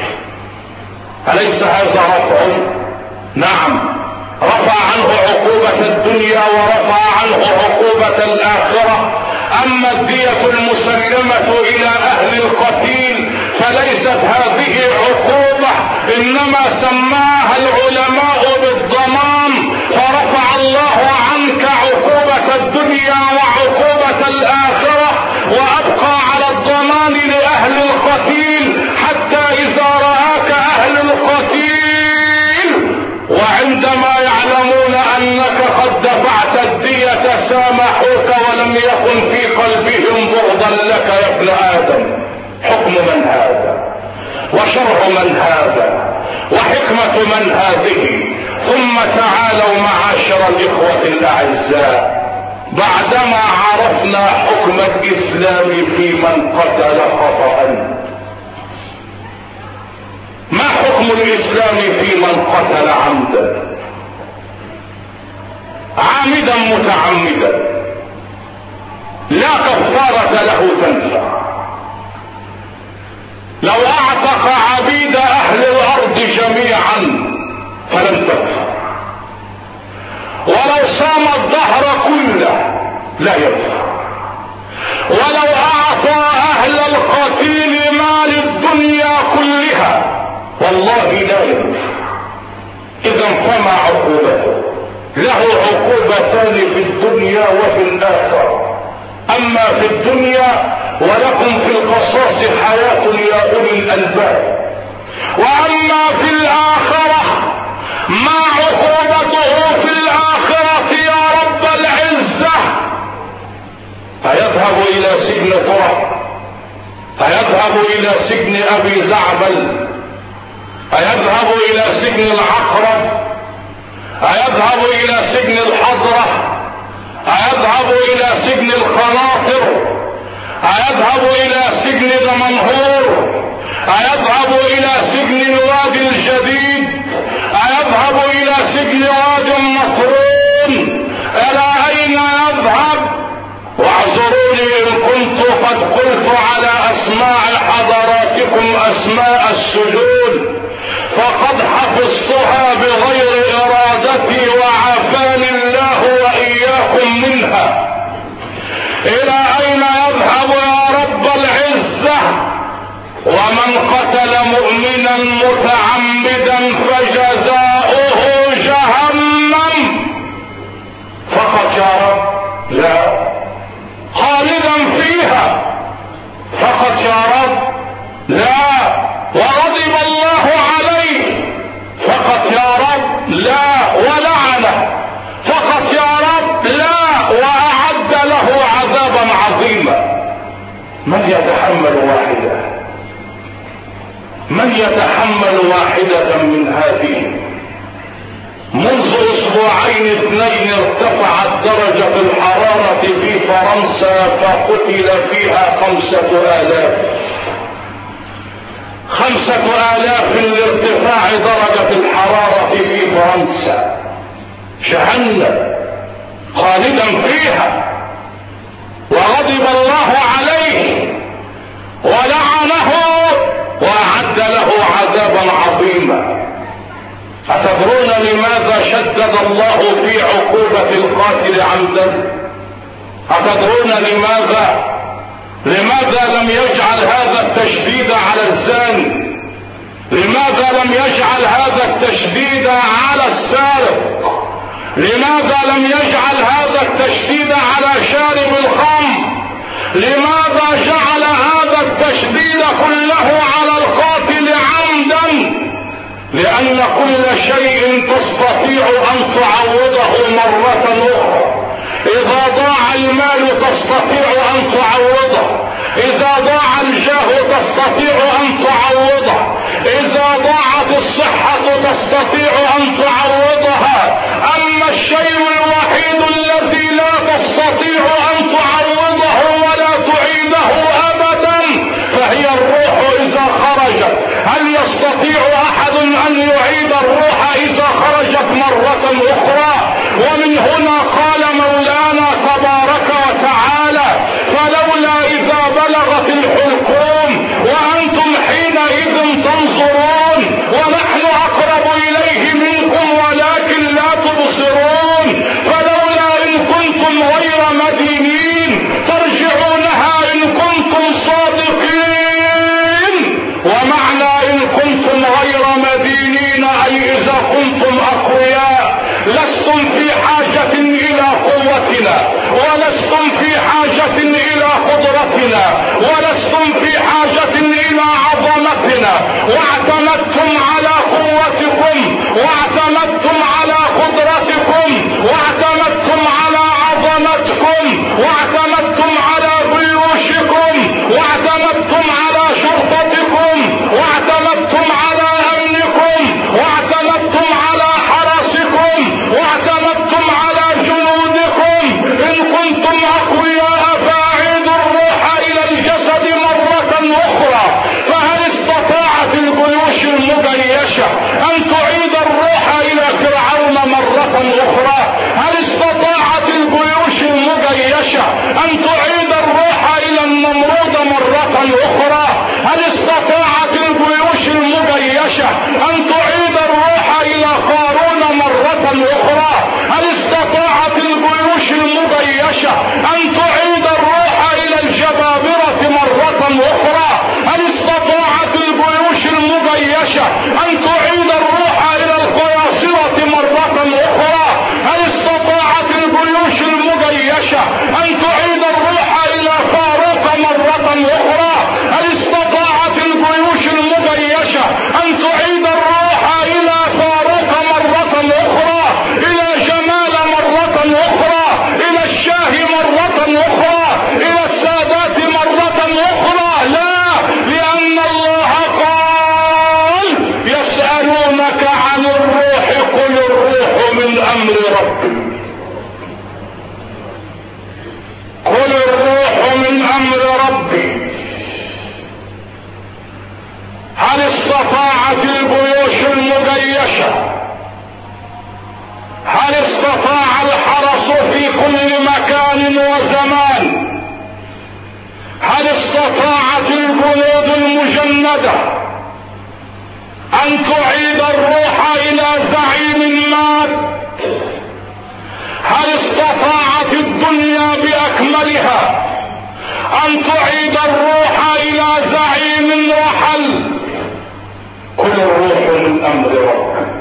أليس هذا رفع؟ نعم، رفع عنه عقوبة الدنيا ورفع عنه عقوبة الآخرة. أما الدية المسلمة إلى أهل القتيل فليست هذه عقوبة، إنما سماها العلماء بالضمان، فرفع الله عنك عقوبة الدنيا وعقوبة الآخرة، وأبقى على الضمان لأهل القتيل حتى إذا رآك أهل القتيل وعندما يعلمون أنك قد دفعت الدية سامحوك ولم يكن في قلبهم بغضا لك يا ابن آدم. حكم من هذا؟ وشرع من هذا؟ وحكمة من هذه؟ ثم تعالوا معاشر الإخوة الأعزاء، بعدما عرفنا حكم الإسلام في من قتل خطأ، ما حكم الإسلام في من قتل عمدا؟ عامدا متعمدا لا كفارة له تنفع. لو اعتق عبيد اهل الارض جميعا فلم تنفع، ولو صام الدهر كله لا ينفع، ولو اعطى اهل القتيل مال الدنيا كلها والله لا ينفع. اذا فما عقوبته؟ له عقوبتان في الدنيا وفي الآخرة. أما في الدنيا ولكم في القصاص حياة يا أولي الألباب، وأما في الآخرة ما عقوبته في الآخرة يا رب العزة؟ فيذهب إلى سجن طرق، فيذهب إلى سجن أبي زعبل، فيذهب إلى سجن العقرب، أيذهب إلى سجن الحضرة، أيذهب إلى سجن القناطر، أيذهب إلى سجن دمنهور، أيذهب إلى سجن الوادي الجديد، أيذهب إلى سجن وادي النطرون، إلى أين يذهب؟ واعذروني إن كنت قد قلت على أسماع حضراتكم أسماء السجون، فقد حفظتها بغير إرادتي وعافاني الله وإياكم منها. إلى أين يذهب يا رب العزة؟ ومن قتل مؤمنا متعمدا فجزاؤه جهنم. فقط يا رب؟ لا، خالدا فيها. فقط يا رب؟ لا، وغضب الله عليه. فقط يا رب؟ من يتحمل واحدة من هذه؟ منذ اسبوعين 2 ارتفعت درجة الحرارة في فرنسا فقتل فيها 5,000 لارتفاع درجة الحرارة في فرنسا. جهنم خالدا فيها، وغضب الله عليه ولعنه وأعد له عذابا عظيما. أتدرون لماذا شدد الله في عقوبة القاتل عمدا؟ أتدرون لماذا لم يجعل هذا التشديد على الزاني؟ لماذا لم يجعل هذا التشديد على السارق؟ لماذا لم يجعل هذا التشديد على شارب الخمر؟ لماذا جعل هذا التشديد كله على القاتل عمدا؟ لأن كل شيء تستطيع أن تعوضه مرة أخرى. إذا ضاع المال تستطيع أن تعوضه، إذا ضاع الجاه تستطيع أن تعوضه، إذا ضاعت الصحة تستطيع أن تعوضها. أما الشيء الوحيد الذي لا تستطيع أن تعوضه ولا تعيده أبدا فهي الروح إذا خرجت. هل يستطيع أحد أن يعيد الروح إذا خرجت مرة أخرى؟ ومن هنا قال مولانا تبارك وتعالى: فلولا إذا بلغت الحلقوم وأنتم حينئذ تنظرون ونحن أقرب إليه منكم ولكن لا تبصرون. فلولا إن كنتم غير مدينين ترجعونها إن كنتم صادقين. ومعنى إن كنتم غير مدينين أي إذا كنتم أقوياء لستم في حاجة إلى قوتنا، ولستم في حاجة إلى قدرتنا، ولستم في حاجة إلى عظمتنا، واعتمدتم على قوتكم، واعتمدتم على قدرتكم، واعتمدتم على عظمتكم، واعتمدتم على جيوشكم، واعتمدتم على شرطتكم، واعتمدتم على أمنكم، واعتمدتم على حرسكم، واعتمدتم على جنودكم. إن كنتم أقوياء فأعيدوا الروح إلى الجسد مرة أخرى. فهل استطاعت الجيوش المجيشة أن تعيد الروح إلى فرعون مرة أخرى؟ هل استطاعت الجيوش المجيشة أن تعيد الروح إلى النمرود مرة أخرى؟ هل استطاعت الجيوش المجيشة أن تعيد الروح إلى قارون مرة أخرى؟ هل استطاعت الجيوش المجيشة أن تعيد الروح إلى الجبابرة مرة أخرى؟ هل استطاعت الجيوش المجيشة أن تعيد الروح إلى القياصرة مرة أخرى؟ هل استطاعت الجيوش المجيشة أن تعيد الروح إلى فاروق مرة أخرى؟ هل استطاعت الجيوش المجيشة أن تعيد الروح إلى فاروق مرة أخرى، إلى جمال مرة أخرى، إلى الشاه مرة أخرى، إلى السادات مرة أخرى؟ لا، لأن الله قال: يسألونك عن الروح قل الروح من أمر ربي. قل الروح من أمر ربي. هل استطاعت الجيوش المجيشة، هل استطاع الحرس في كل مكان وزمان، هل استطاعت الجنود المجندة أن تعيد الروح إلى زعيم مات؟ هل استطاعت الدنيا بأكملها أن تعيد الروح إلى زعيم رحل؟ كل الروح من أمر ربك،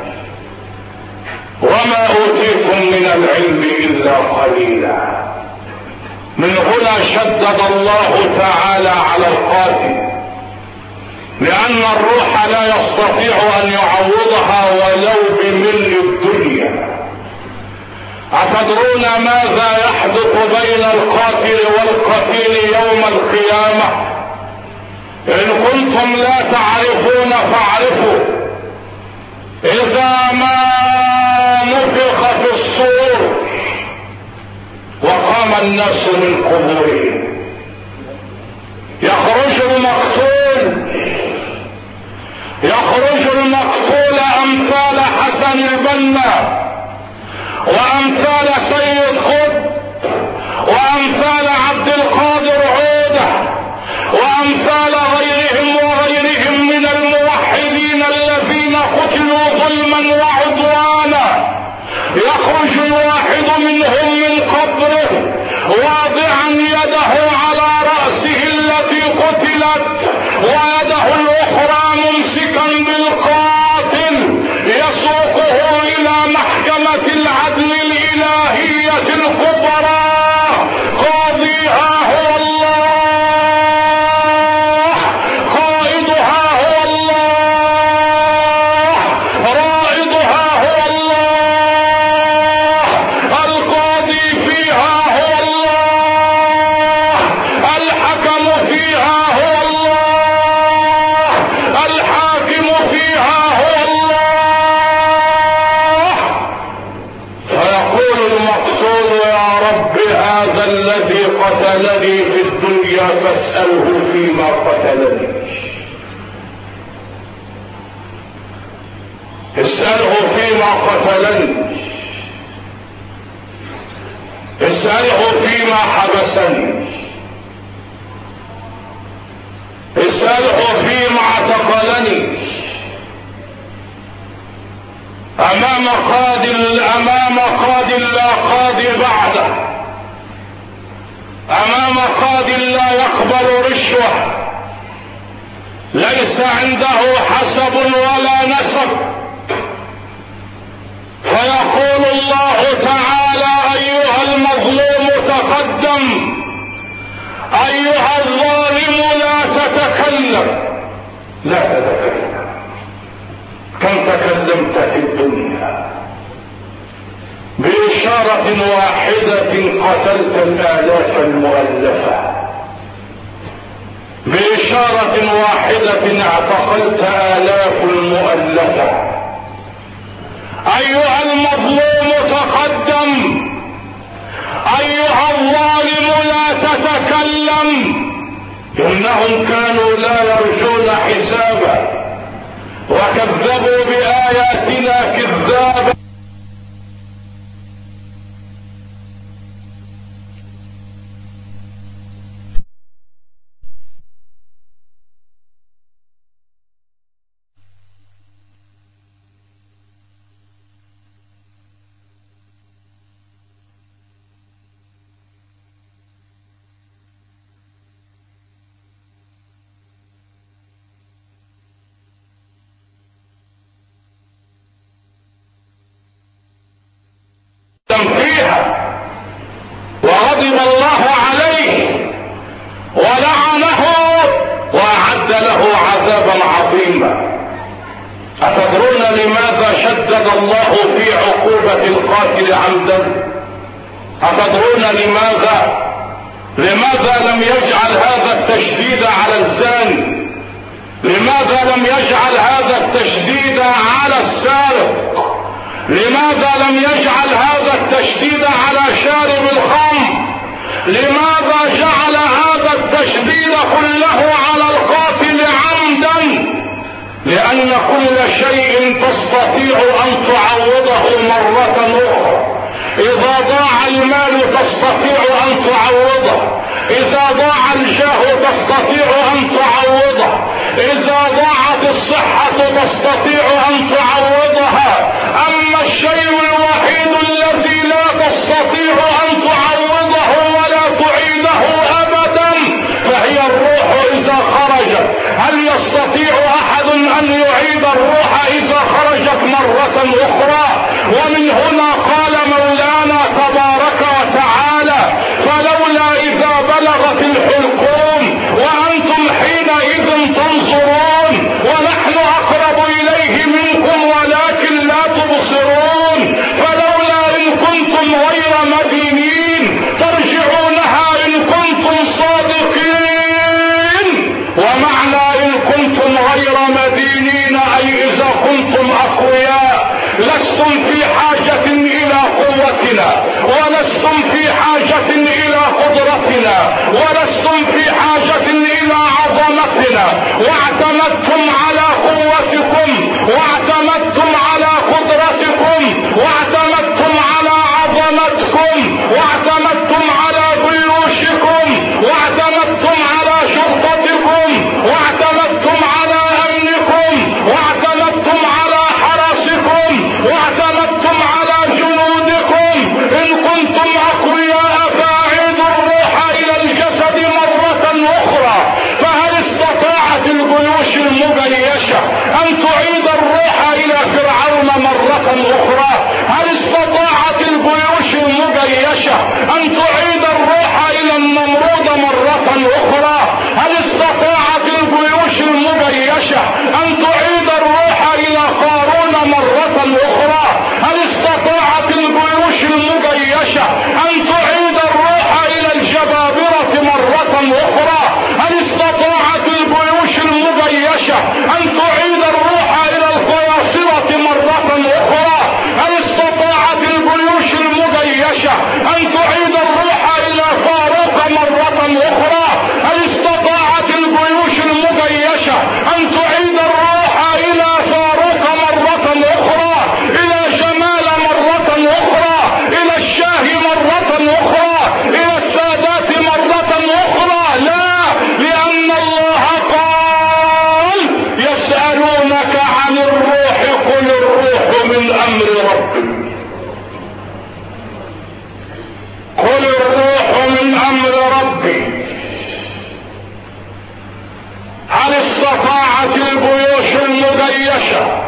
وما أوتيتم من العلم إلا قليلا. من هنا شدد الله تعالى على القاتل، لأن الروح لا يستطيع أن يعوضها ولو بملء الدنيا. أتدرون ماذا يحدث بين القاتل والقتيل يوم القيامة؟ إن كنتم لا تعرفون فاعرفوا إذا ما نفخ في الصور وقام الناس من قبورهم يخرج المقتول أمثال حسن البنا وأمثال سيد قطب وأمثال عبد القادر عودة وأمثال غيرهم من الموحدين الذين قتلوا ظلما وعدوانا. يخرج الواحد منهم من قبره واضعا يده على رأسه التي قتلت ويده الأخرى ممسكا بالقاتل يسوقه إلى محكمة العدل الإلهية الكبرى. قاضيها هو الله، قائدها هو الله، رائدها هو الله، القاضي فيها هو الله، الحكم فيها هو الله، الحاكم فيها هو الله. فيقول المقتول يا رب هذا الذي قتلني في الدنيا فاسأله فيما قتلني، اسأله فيما قتلني، اسأله فيما حبسني، اسأله فيما اعتقلني. أمام قاض لا قاضي بعده، أمام قاض لا يقبل رشوة، ليس عنده حسب ولا نسب. فيقول الله تعالى أيها المظلوم تقدم، أيها الظالم لا تتكلم. لا تتكلم، كم تكلمت في الدنيا؟ بإشارة واحدة قتلت الآلاف المؤلفة، بإشارة واحدة اعتقلت آلاف المؤلفة. أيها المظلوم تقدم، أيها الظالم لا تتكلم. إنهم كانوا لا يرجون حسابا وكذبوا بآياتنا كذابا. فيها وغضب الله عليه ولعنه وأعد له عذابا عظيما. أتدرون لماذا شدد الله في عقوبة القاتل عمدا؟ أتدرون لماذا لم يجعل هذا التشديد على الزاني؟ لماذا لم يجعل هذا التشديد على السارق؟ لماذا لم يجعل هذا التشديد على شارب الخمر؟ لماذا جعل هذا التشديد كله على القاتل عمدا؟ لأن كل شيء تستطيع أن تعوضه مرة أخرى. إذا ضاع المال تستطيع أن تعوضه، إذا ضاع الجاه تستطيع أن تعوضه، إذا ضاعت الصحة تستطيع أن تعوضها. أما الشيء الوحيد الذي لا تستطيع أن تعوضه ولا تعيده أبدا فهي الروح إذا خرجت. هل يستطيع أحد أن يعيد الروح إذا خرجت مرة أخرى؟ ومن هنا قال مولانا تبارك وتعالى فلولا إذا بلغت الحلقوم وأنتم حينئذ تنظرون ونحن أقرب إليه منكم ولكن لا تبصرون. فلولا إن كنتم غير مدينين ترجعونها إن كنتم صادقين. ومعنى ولستم في حاجة إلى قوتنا، ولستم في حاجة إلى قدرتنا، ولستم في حاجة إلى عظمتنا، واعتمدتم على قوتكم، واعتمدتم على قدرتكم، واعتمدتم على عظمتكم، واعتمدتم على جيوشكم، واعتمدتم على شرطتكم، واعتمدتم على امنكم، واعتمدتم على حرسكم، واعتمدتم على جنودكم. ان كنتم اقوياء فاعيدوا الروح الى الجسد مرة اخرى. فهل استطاعت الجيوش المجيشة ان تعيد الروح الى فرعون مرة اخرى؟ هل استطاعت الجيوش المجيشة ان تعيد الروح الى النمرود مرة اخرى؟ هل استطاعت الجيوش المجيشة ان تعيد الروح الى قارون مرة اخرى؟ هل استطاعت الجيوش المجيشة ان تعيد الروح الى الجبابرة مرة اخرى؟ هل استطاعت الجيوش المجيشة ان تعيد الروح الى القياصرة مرة اخرى؟ هل استطاعت الجيوش المجيشة ان تعيد الروح الى فاروق مرة اخرى؟ هل استطاعت الجيوش المجيشة ان تعيد الروح الى فاروق مرة اخرى، الى جمال مرة اخرى، الى الشاه مرة اخرى، الى السادات مرة اخرى؟ لا، لان الله قال: يسألونك عن الروح قل الروح من امر ربي. قل الروح من امر ربي. هل استطاعت الجيوش المجيشة،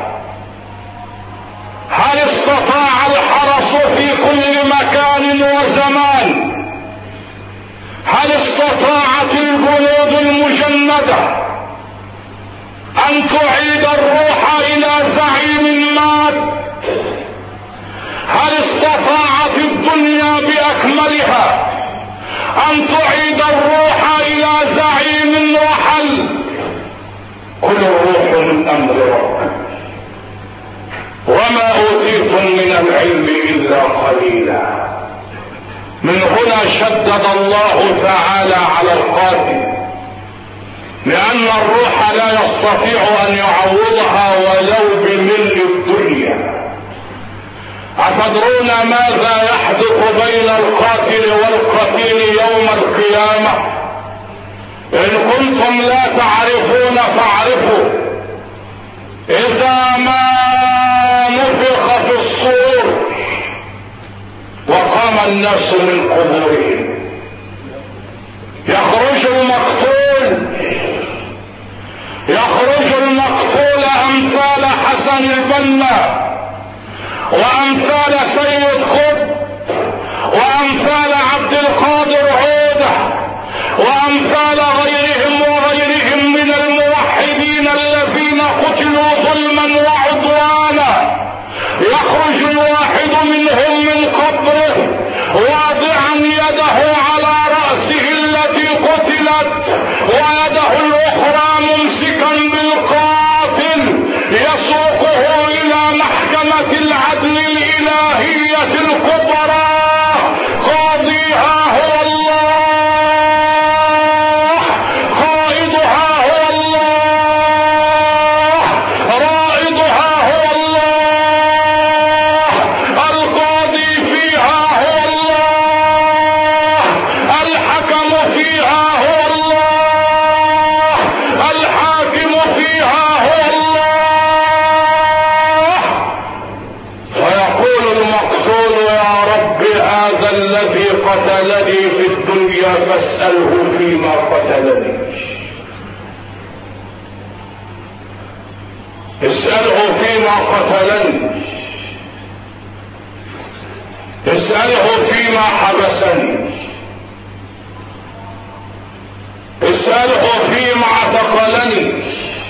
هل استطاع الحرس في كل مكان وزمان، هل استطاعت الجنود المجندة ان تعيد الروح الى زعيم مات؟ هل استطاعت الدنيا باكملها ان تعيد الروح الى زعيم رحل؟ قل الروح من امر ربك وما اوتيتم من العلم الا قليلا. من هنا شدد الله تعالى على القاتل، لان الروح لا يستطيع ان يعوضها ولو بملء الدنيا. أتدرون ماذا يحدث بين القاتل والقتيل يوم القيامة؟ إن كنتم لا تعرفون فاعرفوا. إذا ما نفخ في الصور وقام الناس من قبورهم، يخرج المقتول أمثال حسن البنا، وامثال سيد قطب، وامثال عبد القادر عودة، وامثال غيرهم من الموحدين الذين قتلوا ظلما وعدوانا. يخرج الواحد منهم من قبره واضعا يده على رأسه التي قتلت، ويده الاخرى ممسكا بالقاتل، يسوقه الى محكمة العدل الالهية الكبرى. قاضيها هو الله، قائدها هو الله، رائدها هو الله، القاضي فيها هو الله، الحكم فيها هو الله، الحاكم فيها هو الله. فيقول المقتول: يا رب، هذا الذي قتلني في الدنيا فاسأله فيما قتلني. اسأله فيما قتلني، اسأله فيما حبسني، اسأله فيما اعتقلني.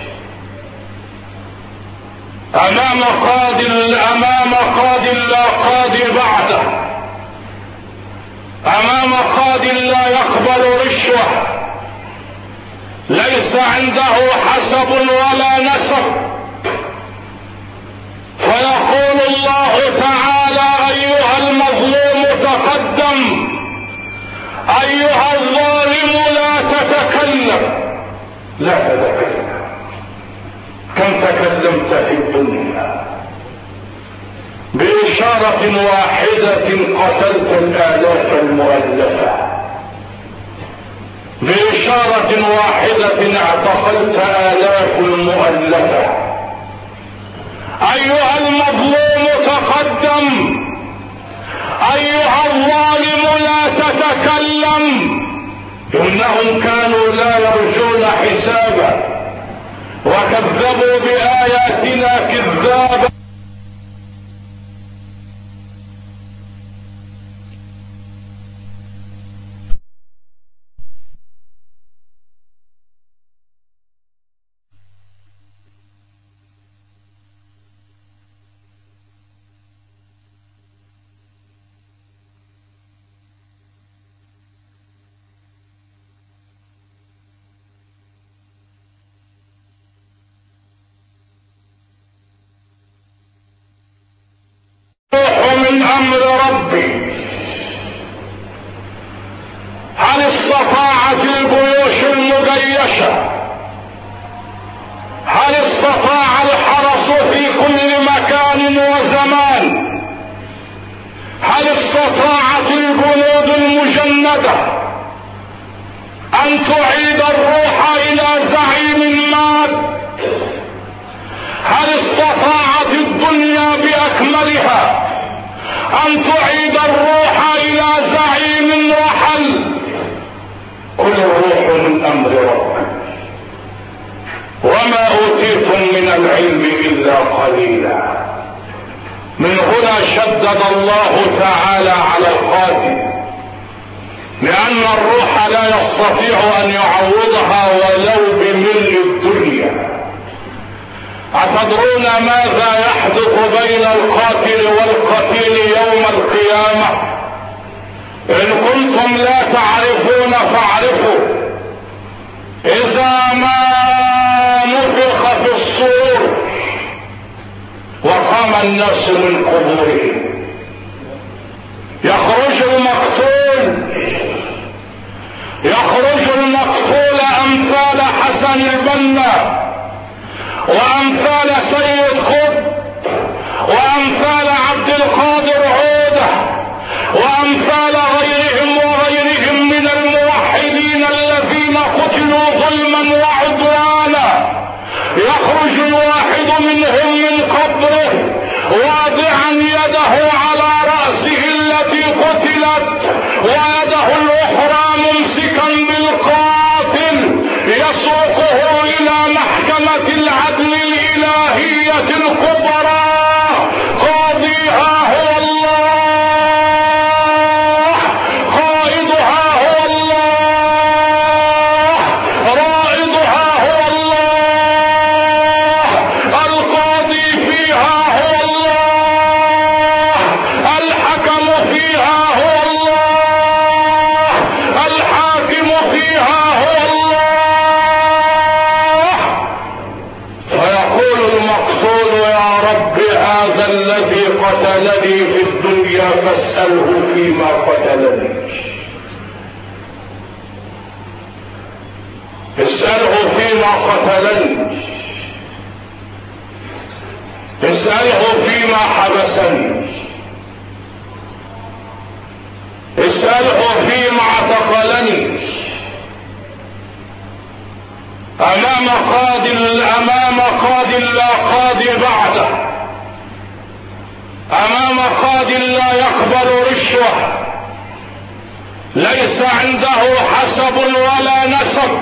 امام قاض لا قاضي بعده، امام قاض لا يقبل رشوة، ليس عنده حسب ولا نسب. فيقول الله ايها الظالم لا تتكلم. لا تتكلم. كم تكلمت في الدنيا؟ بإشارة واحدة قتلت الآلاف المؤلفة، بإشارة واحدة اعتقلت آلاف المؤلفة. أيها المظلوم تقدم، أيها الظالم لا تتكلم. إنهم كانوا لا يرجون حسابا وكذبوا بآياتنا كذابا. من امر ربي. هل استطاعت الجيوش المجيشة، هل استطاع الحرس في كل مكان وزمان، هل استطاعت الجنود المجندة ان تعيد الروح الى زعيم مات؟ هل استطاعت الدنيا باكملها ان تعيد الروح الى زعيم رحل؟ كل الروح من امر ربك، وما اوتيتم من العلم الا قليلا. من هنا شدد الله تعالى على القاتل، لان الروح لا يستطيع ان يعوضها ولو بملء الدنيا. أتدرون ماذا يحدث بين القاتل والقتيل يوم القيامة؟ إن كنتم لا تعرفون فاعرفوا. إذا ما نفخ في الصور وقام الناس من قبورهم، يخرج المقتول أمثال حسن البنا وامثال سيد قطب وامثال عبد القادر عودة وامثال غيرهم من الموحدين الذين قتلوا ظلما وعدوانا. يخرج الواحد منهم من قبره واضعا يده على رأسه التي قتلت ويده الاخرى ممسكا بالقاتل، يسوقه الى محكمة العدل الإلهية الكبرى. قاضيها هو الله، قائدها هو الله، رائدها هو الله، القاضي فيها هو الله، الحكم فيها هو الله، الحاكم فيها هو الله. فيقول المقتول يا رب هذا الذي قتلني في الدنيا فاسأله فيما قتلني، اسأله فيما قتلني، اسأله فيما حبسني، اسأله فيما اعتقلني. امام قاض لا قاضي بعده، امام قاض لا يقبل رشوة، ليس عنده حسب ولا نسب.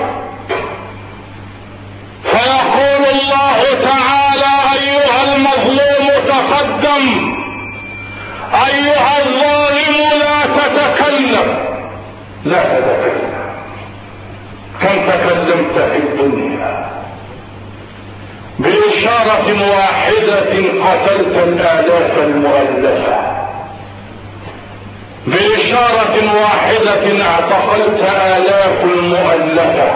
فيقول الله تعالى ايها المظلوم تقدم، ايها الظالم لا تتكلم. لا تتكلم. كم تكلمت في الدنيا؟ بإشارة واحدة قتلت الآلاف المؤلفة، بإشارة واحدة اعتقلت آلاف المؤلفة.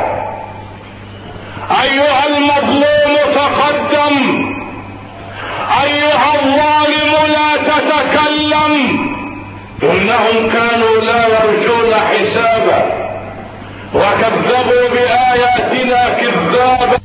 أيها المظلوم تقدم، أيها الظالم لا تتكلم. إنهم كانوا لا يرجون حسابا وكذبوا بآياتنا كذابا.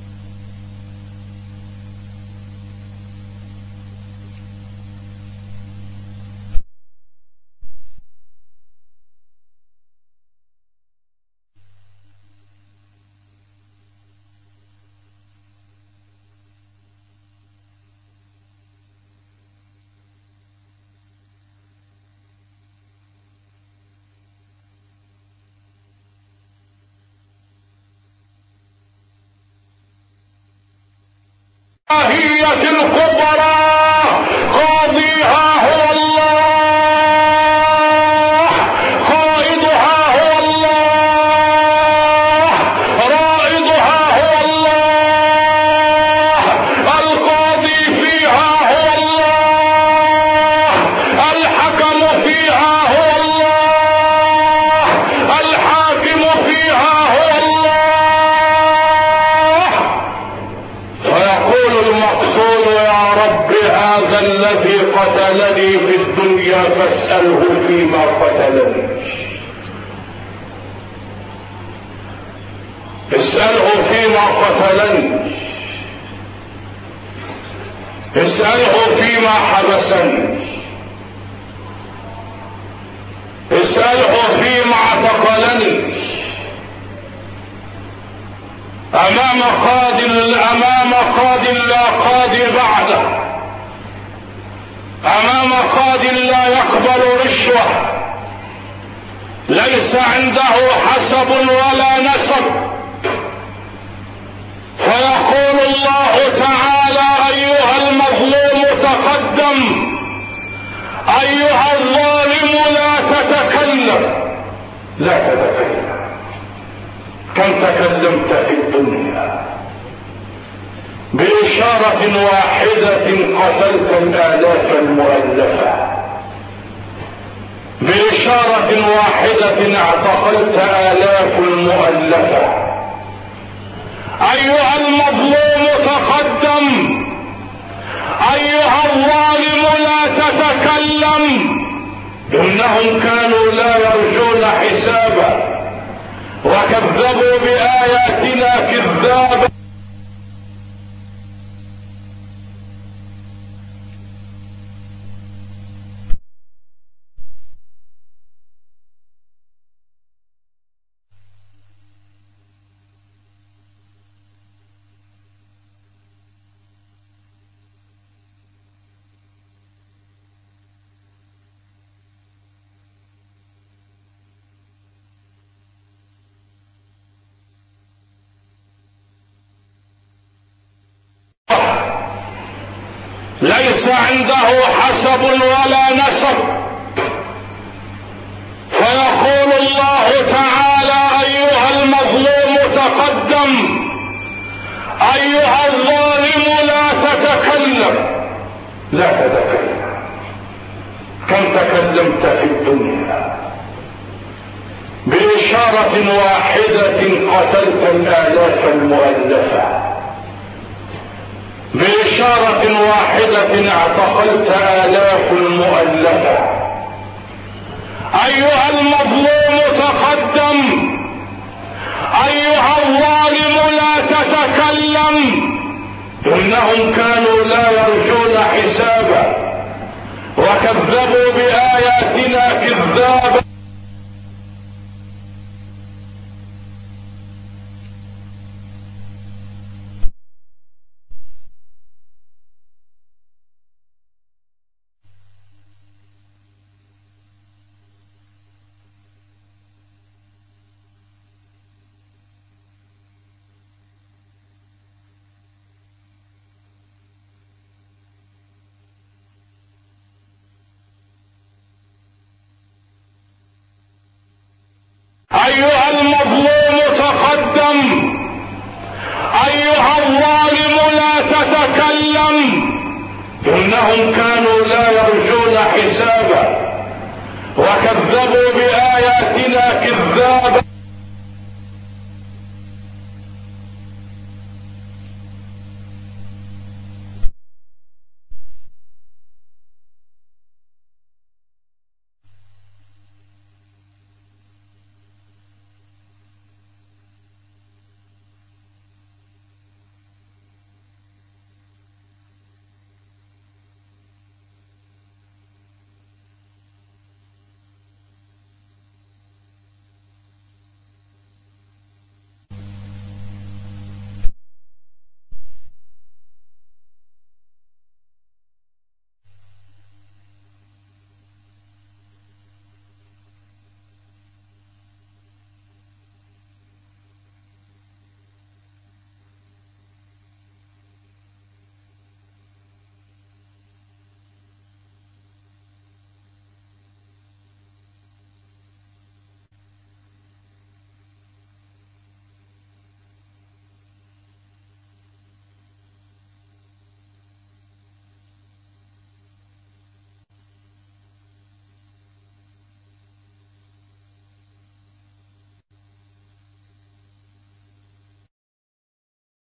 هي الكبرى قاضيها هو الله، قائدها هو الله، رائدها هو الله، القاضي فيها هو الله، الحكم فيها هو الله، الحاكم فيها هو الله. هذا الذي قتلني في الدنيا فاسأله فيما قتلني، اسأله فيما قتلني، اسأله فيما حبسني، اسأله فيما اعتقلني. أمام قاض لا قاضي بعده، أمام قاض لا يقبل رشوة، ليس عنده حسب ولا نسب، فيقول الله تعالى: أيها المظلوم تقدم، أيها الظالم لا تتكلم. لا تتكلم. كم تكلمت في الدنيا؟ بإشارة واحدة قتلت الآلاف المؤلفة، بإشارة واحدة اعتقلت آلاف المؤلفة. أيها المظلوم تقدم، أيها الظالم لا تتكلم. إنهم كانوا لا يرجون حسابا وكذبوا بآياتنا كذابا. ليس عنده حسب ولا نسب، فيقول الله تعالى: أيها المظلوم تقدم، أيها الظالم لا تتكلم. لا تتكلم. كم تكلمت في الدنيا؟ بإشارة واحدة قتلت الآلاف المؤلفة، بإشارة واحدة اعتقلت آلاف المؤلفة. أيها المظلوم تقدم، أيها الظالم لا تتكلم. إنهم كانوا لا يرجون حسابا وكذبوا بآياتنا كذابا. أيها المظلوم تقدم، أيها الظالم لا تتكلم. إنهم كانوا لا يرجون حسابا وكذبوا بآياتنا كذابا.